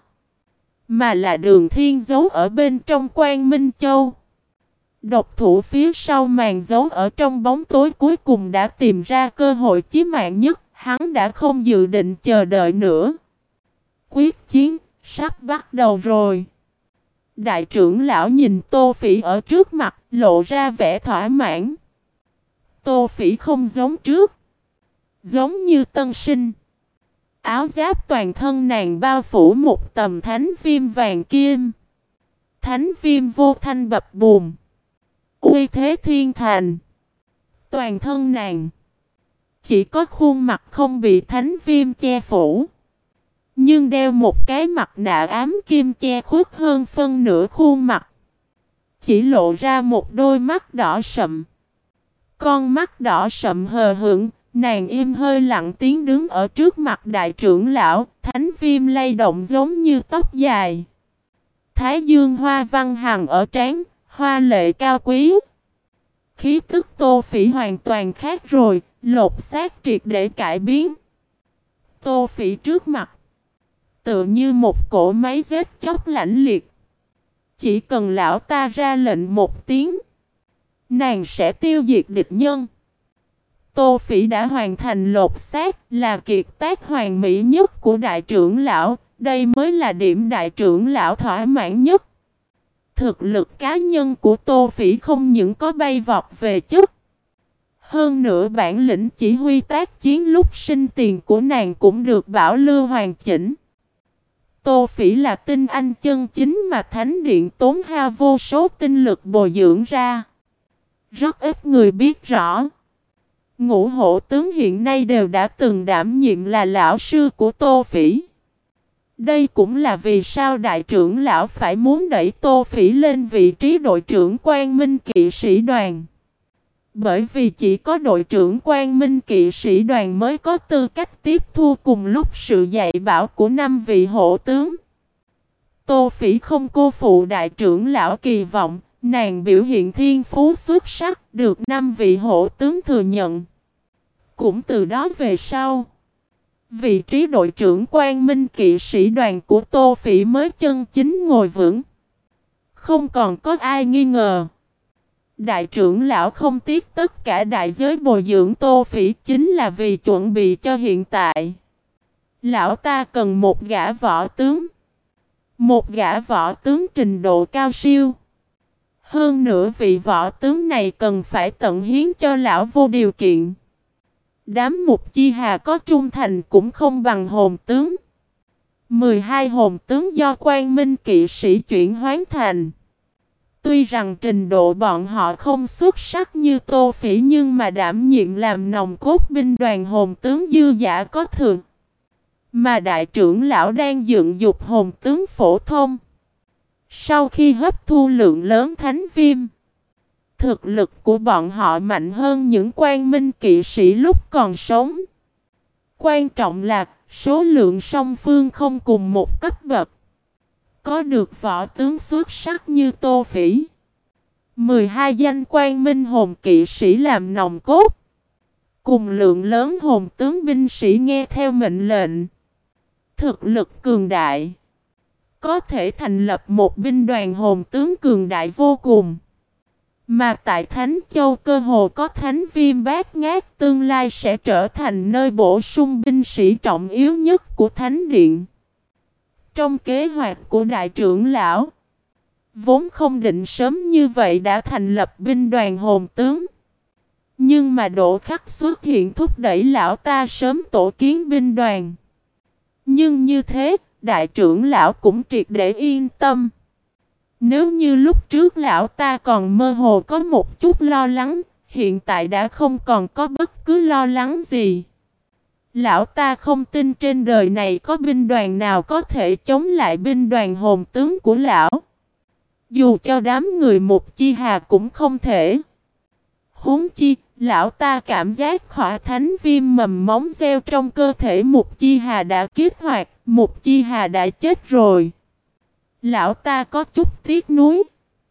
mà là Đường Thiên giấu ở bên trong Quang Minh Châu. Độc thủ phía sau màn giấu ở trong bóng tối cuối cùng đã tìm ra cơ hội chí mạng nhất, hắn đã không dự định chờ đợi nữa. Quyết chiến sắp bắt đầu rồi. Đại trưởng lão nhìn Tô Phỉ ở trước mặt, lộ ra vẻ thỏa mãn. Tô Phỉ không giống trước, giống như tân sinh. Áo giáp toàn thân nàng bao phủ một tầm thánh viêm vàng kim. Thánh viêm vô thanh bập bùm, uy thế thiên thành. Toàn thân nàng chỉ có khuôn mặt không bị thánh viêm che phủ, nhưng đeo một cái mặt nạ ám kim che khuất hơn phân nửa khuôn mặt. Chỉ lộ ra một đôi mắt đỏ sậm. Con mắt đỏ sậm hờ hững, nàng im hơi lặng tiếng đứng ở trước mặt đại trưởng lão, thánh viêm lay động giống như tóc dài. Thái dương hoa văn hằng ở trán, hoa lệ cao quý. Khí tức Tô Phỉ hoàn toàn khác rồi, lột xác triệt để cải biến. Tô Phỉ trước mặt tựa như một cỗ máy giết chóc lãnh liệt. Chỉ cần lão ta ra lệnh một tiếng, nàng sẽ tiêu diệt địch nhân. Tô Phỉ đã hoàn thành lột xác, là kiệt tác hoàn mỹ nhất của đại trưởng lão. Đây mới là điểm đại trưởng lão thỏa mãn nhất. Thực lực cá nhân của Tô Phỉ không những có bay vọt về chất, hơn nữa bản lĩnh chỉ huy tác chiến lúc sinh tiền của nàng cũng được bảo lưu hoàn chỉnh. Tô Phỉ là tinh anh chân chính mà Thánh Điện tốn hao vô số tinh lực bồi dưỡng ra. Rất ít người biết rõ. Ngũ hổ tướng hiện nay đều đã từng đảm nhiệm là lão sư của Tô Phỉ. Đây cũng là vì sao đại trưởng lão phải muốn đẩy Tô Phỉ lên vị trí đội trưởng Quang Minh kỵ sĩ đoàn. Bởi vì chỉ có đội trưởng Quang Minh kỵ sĩ đoàn mới có tư cách tiếp thu cùng lúc sự dạy bảo của năm vị hổ tướng. Tô Phỉ không cô phụ đại trưởng lão kỳ vọng, nàng biểu hiện thiên phú xuất sắc, được năm vị hổ tướng thừa nhận. Cũng từ đó về sau, vị trí đội trưởng Quang Minh kỵ sĩ đoàn của Tô Phỉ mới chân chính ngồi vững. Không còn có ai nghi ngờ. Đại trưởng lão không tiếc tất cả đại giới bồi dưỡng Tô Phỉ chính là vì chuẩn bị cho hiện tại. Lão ta cần một gã võ tướng. Một gã võ tướng trình độ cao siêu. Hơn nữa vị võ tướng này cần phải tận hiến cho lão vô điều kiện. Đám Mục Chi Hà có trung thành cũng không bằng hồn tướng. mười hai hồn tướng do Quang Minh kỵ sĩ chuyển hoán thành. Tuy rằng trình độ bọn họ không xuất sắc như Tô Phỉ nhưng mà đảm nhiệm làm nòng cốt binh đoàn hồn tướng dư dả có thường. Mà đại trưởng lão đang dựng dục hồn tướng phổ thông. Sau khi hấp thu lượng lớn thánh viêm, thực lực của bọn họ mạnh hơn những Quang Minh kỵ sĩ lúc còn sống. Quan trọng là số lượng song phương không cùng một cấp bậc. Có được võ tướng xuất sắc như Tô Phỉ, mười hai danh quan minh hồn kỵ sĩ làm nòng cốt, cùng lượng lớn hồn tướng binh sĩ nghe theo mệnh lệnh, thực lực cường đại, có thể thành lập một binh đoàn hồn tướng cường đại vô cùng. Mà tại Thánh Châu cơ hồ có Thánh Viêm Bát Ngát, tương lai sẽ trở thành nơi bổ sung binh sĩ trọng yếu nhất của Thánh Điện. Trong kế hoạch của đại trưởng lão, vốn không định sớm như vậy đã thành lập binh đoàn hồn tướng. Nhưng mà Đỗ Khắc xuất hiện thúc đẩy lão ta sớm tổ kiến binh đoàn. Nhưng như thế, đại trưởng lão cũng triệt để yên tâm. Nếu như lúc trước lão ta còn mơ hồ có một chút lo lắng, hiện tại đã không còn có bất cứ lo lắng gì. Lão ta không tin trên đời này có binh đoàn nào có thể chống lại binh đoàn hồn tướng của lão. Dù cho đám người Mục Chi Hà cũng không thể. Huống chi, lão ta cảm giác khỏa thánh viêm mầm móng gieo trong cơ thể Mục Chi Hà đã kích hoạt, Mục Chi Hà đã chết rồi. Lão ta có chút tiếc nuối.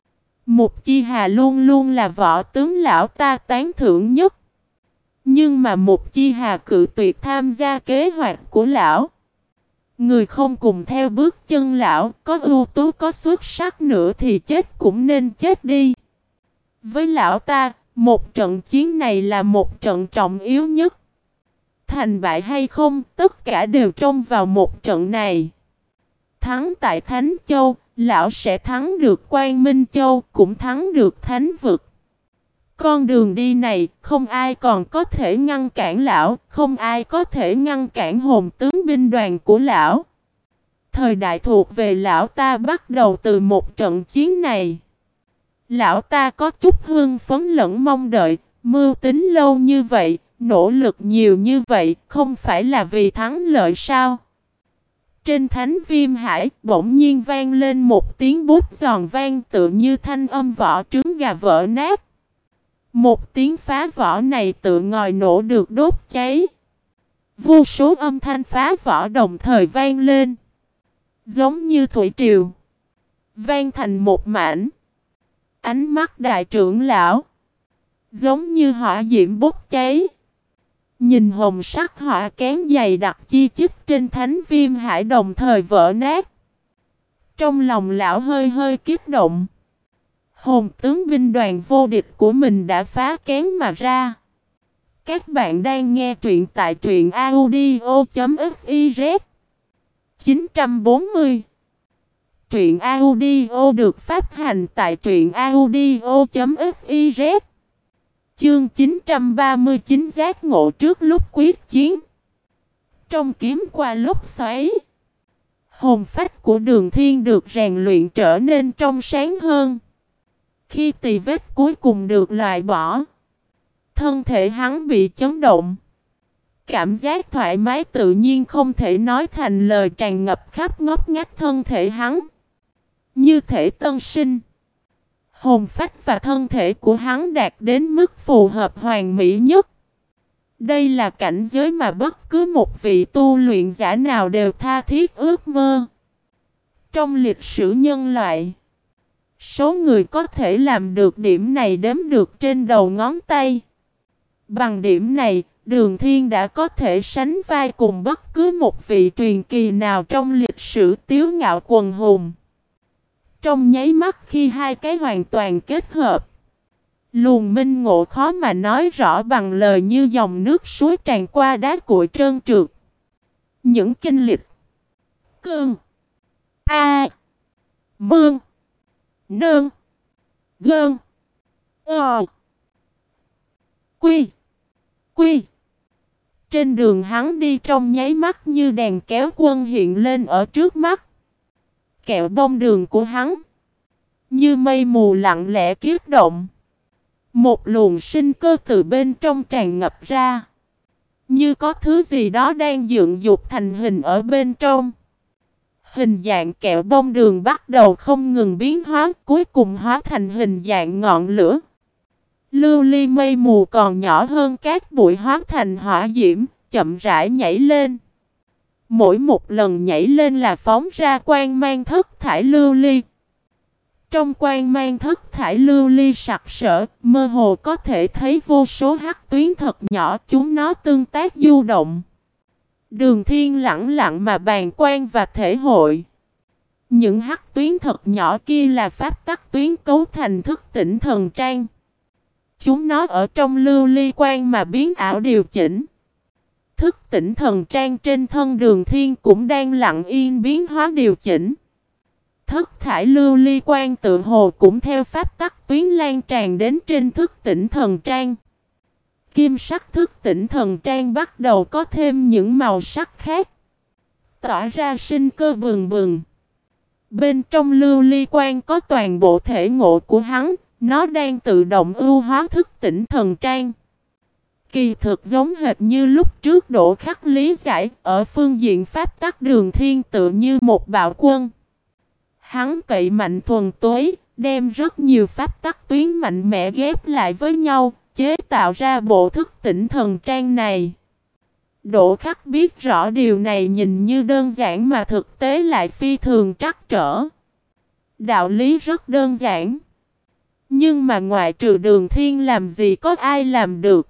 Mục Chi Hà luôn luôn là võ tướng lão ta tán thưởng nhất. Nhưng mà Mục Chi Hà cự tuyệt tham gia kế hoạch của lão. Người không cùng theo bước chân lão, có ưu tú có xuất sắc nữa thì chết cũng nên chết đi. Với lão ta, một trận chiến này là một trận trọng yếu nhất. Thành bại hay không, tất cả đều trông vào một trận này. Thắng tại Thánh Châu, lão sẽ thắng được Quang Minh Châu, cũng thắng được Thánh Vực. Con đường đi này, không ai còn có thể ngăn cản lão, không ai có thể ngăn cản hồn tướng binh đoàn của lão. Thời đại thuộc về lão ta bắt đầu từ một trận chiến này. Lão ta có chút hưng phấn lẫn mong đợi, mưu tính lâu như vậy, nỗ lực nhiều như vậy, không phải là vì thắng lợi sao? Trên Thánh Viêm Hải bỗng nhiên vang lên một tiếng bút giòn vang tựa như thanh âm vỏ trứng gà vỡ nát. Một tiếng phá vỏ này tựa ngòi nổ được đốt cháy. Vô số âm thanh phá vỏ đồng thời vang lên. Giống như thủy triều. Vang thành một mảnh. Ánh mắt đại trưởng lão. Giống như hỏa diễm bốc cháy. Nhìn hồng sắc hỏa kén dày đặc chi chít trên Thánh Viêm Hải đồng thời vỡ nát. Trong lòng lão hơi hơi kích động. Hồn tướng binh đoàn vô địch của mình đã phá kén mà ra. Các bạn đang nghe truyện tại truyện audio chấm fiz. chín trăm bốn mươi. Truyện audio được phát hành tại truyện audio chấm fiz. Chương chín trăm ba mươi chín giác ngộ trước lúc quyết chiến. Trong kiếm qua lúc xoáy, hồn phách của Đường Thiên được rèn luyện trở nên trong sáng hơn. Khi tì vết cuối cùng được loại bỏ, thân thể hắn bị chấn động. Cảm giác thoải mái tự nhiên không thể nói thành lời tràn ngập khắp ngóc ngách thân thể hắn. Như thể tân sinh. Hồn phách và thân thể của hắn đạt đến mức phù hợp hoàn mỹ nhất. Đây là cảnh giới mà bất cứ một vị tu luyện giả nào đều tha thiết ước mơ. Trong lịch sử nhân loại, số người có thể làm được điểm này đếm được trên đầu ngón tay. Bằng điểm này, Đường Thiên đã có thể sánh vai cùng bất cứ một vị truyền kỳ nào trong lịch sử Tiếu Ngạo Quần Hùng. Trong nháy mắt khi hai cái hoàn toàn kết hợp, luồng minh ngộ khó mà nói rõ bằng lời như dòng nước suối tràn qua đá cuội trơn trượt. Những kinh lịch Cơn A Mương Nơn Gơn Ờ Quy Quy Trên đường hắn đi trong nháy mắt như đèn kéo quân hiện lên ở trước mắt. Kẹo bông đường của hắn như mây mù lặng lẽ kiết động. Một luồng sinh cơ từ bên trong tràn ngập ra. Như có thứ gì đó đang dựng dục thành hình ở bên trong. Hình dạng kẹo bông đường bắt đầu không ngừng biến hóa, cuối cùng hóa thành hình dạng ngọn lửa. Lưu ly mây mù còn nhỏ hơn các bụi hóa thành hỏa diễm, chậm rãi nhảy lên. Mỗi một lần nhảy lên là phóng ra quang mang thất thải lưu ly. Trong quang mang thất thải lưu ly sặc sỡ, mơ hồ có thể thấy vô số hắc tuyến thật nhỏ, chúng nó tương tác du động. Đường Thiên lặng lặng mà bàn quan và thể hội. Những hắc tuyến thật nhỏ kia là pháp tắc tuyến cấu thành thức tỉnh thần trang. Chúng nó ở trong lưu ly quan mà biến ảo điều chỉnh. Thức tỉnh thần trang trên thân Đường Thiên cũng đang lặng yên biến hóa điều chỉnh. Thất thải lưu ly quan tự hồ cũng theo pháp tắc tuyến lan tràn đến trên thức tỉnh thần trang. Kim sắc thức tỉnh thần trang bắt đầu có thêm những màu sắc khác, tỏa ra sinh cơ bừng bừng. Bên trong lưu ly quan có toàn bộ thể ngộ của hắn, nó đang tự động ưu hóa thức tỉnh thần trang. Kỳ thực giống hệt như lúc trước Đỗ Khắc lý giải, ở phương diện pháp tắc Đường Thiên tự như một bạo quân. Hắn cậy mạnh thuần túy, đem rất nhiều pháp tắc tuyến mạnh mẽ ghép lại với nhau, chế tạo ra bộ thức tỉnh thần trang này. Đỗ Khắc biết rõ điều này nhìn như đơn giản mà thực tế lại phi thường trắc trở. Đạo lý rất đơn giản. Nhưng mà ngoại trừ Đường Thiên làm gì có ai làm được.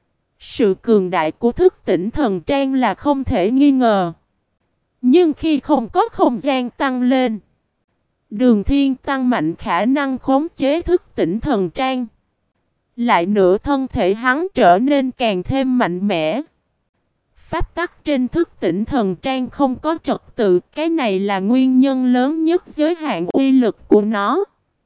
Sự cường đại của thức tỉnh thần trang là không thể nghi ngờ. Nhưng khi không có không gian tăng lên, Đường Thiên tăng mạnh khả năng khống chế thức tỉnh thần trang. Lại nữa thân thể hắn trở nên càng thêm mạnh mẽ. Pháp tắc trên thức tỉnh thần trang không có trật tự, cái này là nguyên nhân lớn nhất giới hạn uy lực của nó.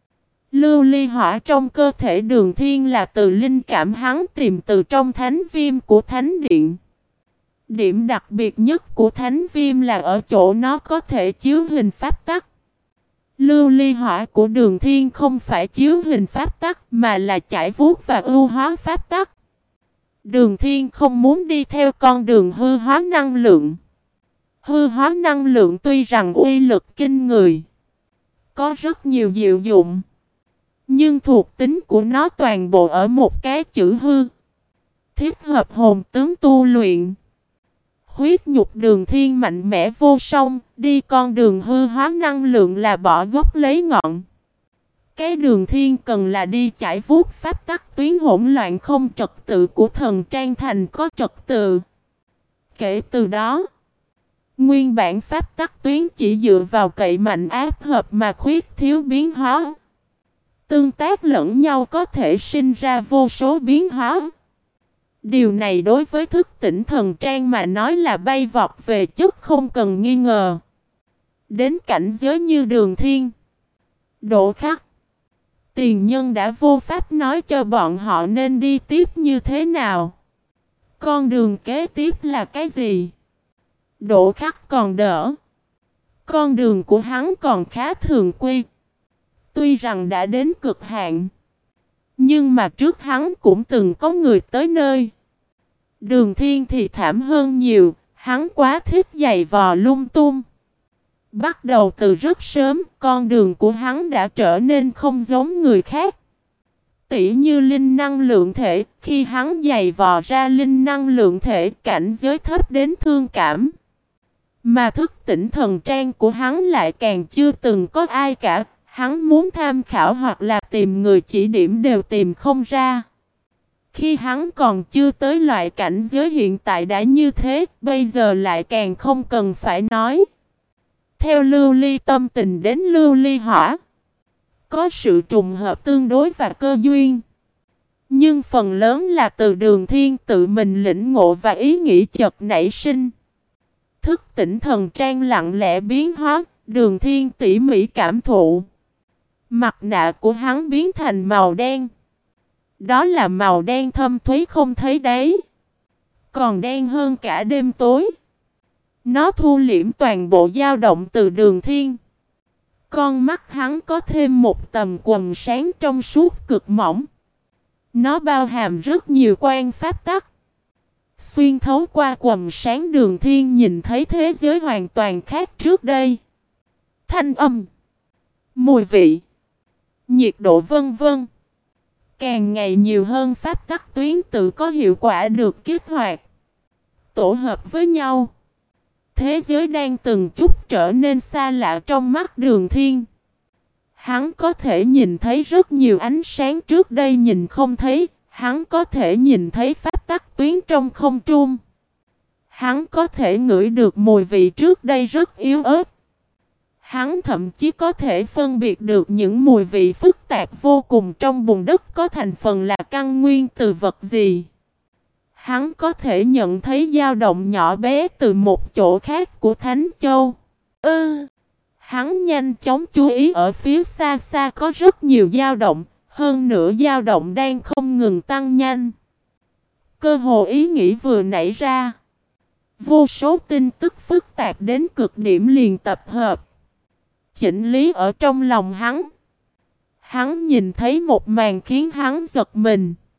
Lưu ly hỏa trong cơ thể Đường Thiên là từ linh cảm hắn tìm từ trong thánh viêm của thánh điện. Điểm đặc biệt nhất của thánh viêm là ở chỗ nó có thể chiếu hình pháp tắc. Lưu ly hỏa của Đường Thiên không phải chiếu hình pháp tắc mà là chải vuốt và ưu hóa pháp tắc. Đường Thiên không muốn đi theo con đường hư hóa năng lượng. Hư hóa năng lượng tuy rằng uy lực kinh người, có rất nhiều diệu dụng, nhưng thuộc tính của nó toàn bộ ở một cái chữ hư. Thiết hợp hồn tướng tu luyện. Huyết nhục Đường Thiên mạnh mẽ vô song, đi con đường hư hóa năng lượng là bỏ gốc lấy ngọn. Cái Đường Thiên cần là đi chải vuốt pháp tắc tuyến hỗn loạn không trật tự của thần trang thành có trật tự. Kể từ đó, nguyên bản pháp tắc tuyến chỉ dựa vào cậy mạnh áp hợp mà khuyết thiếu biến hóa. Tương tác lẫn nhau có thể sinh ra vô số biến hóa. Điều này đối với thức tỉnh thần trang mà nói là bay vọt về chất không cần nghi ngờ. Đến cảnh giới như Đường Thiên, Đỗ Khắc, Tiền Nhân đã vô pháp nói cho bọn họ nên đi tiếp như thế nào. Con đường kế tiếp là cái gì? Đỗ Khắc còn đỡ. Con đường của hắn còn khá thường quy. Tuy rằng đã đến cực hạn, nhưng mà trước hắn cũng từng có người tới nơi. Đường Thiên thì thảm hơn nhiều, hắn quá thích giày vò lung tung. Bắt đầu từ rất sớm, con đường của hắn đã trở nên không giống người khác. Tỉ như linh năng lượng thể, khi hắn giày vò ra linh năng lượng thể, cảnh giới thấp đến thương cảm. Mà thức tỉnh thần trang của hắn lại càng chưa từng có ai cả. Hắn muốn tham khảo hoặc là tìm người chỉ điểm đều tìm không ra. Khi hắn còn chưa tới loại cảnh giới hiện tại đã như thế, bây giờ lại càng không cần phải nói. Theo lưu ly tâm tình đến lưu ly hỏa, có sự trùng hợp tương đối và cơ duyên. Nhưng phần lớn là từ Đường Thiên tự mình lĩnh ngộ và ý nghĩ chợt nảy sinh. Thức tỉnh thần trang lặng lẽ biến hóa, Đường Thiên tỉ mỉ cảm thụ. Mặt nạ của hắn biến thành màu đen. Đó là màu đen thâm thúy không thấy đáy. Còn đen hơn cả đêm tối. Nó thu liễm toàn bộ dao động từ Đường Thiên. Con mắt hắn có thêm một tầm quầng sáng trong suốt cực mỏng. Nó bao hàm rất nhiều quan pháp tắc. Xuyên thấu qua quầng sáng Đường Thiên nhìn thấy thế giới hoàn toàn khác trước đây. Thanh âm, mùi vị, nhiệt độ vân vân. Càng ngày nhiều hơn pháp tắc tuyến tự có hiệu quả được kích hoạt, tổ hợp với nhau. Thế thế giới đang từng chút trở nên xa lạ trong mắt Đường Thiên. Hắn có thể nhìn thấy rất nhiều ánh sáng trước đây nhìn không thấy, hắn có thể nhìn thấy pháp tắc tuyến trong không trung. Hắn có thể ngửi được mùi vị trước đây rất yếu ớt. Hắn thậm chí có thể phân biệt được những mùi vị phức tạp vô cùng trong bùn đất có thành phần là căn nguyên từ vật gì. Hắn có thể nhận thấy dao động nhỏ bé từ một chỗ khác của Thánh Châu. Ư! Hắn nhanh chóng chú ý ở phía xa xa có rất nhiều dao động, hơn nữa dao động đang không ngừng tăng nhanh. Cơ hồ ý nghĩ vừa nảy ra. Vô số tin tức phức tạp đến cực điểm liền tập hợp. Chỉnh lý ở trong lòng hắn. Hắn nhìn thấy một màn khiến hắn giật mình.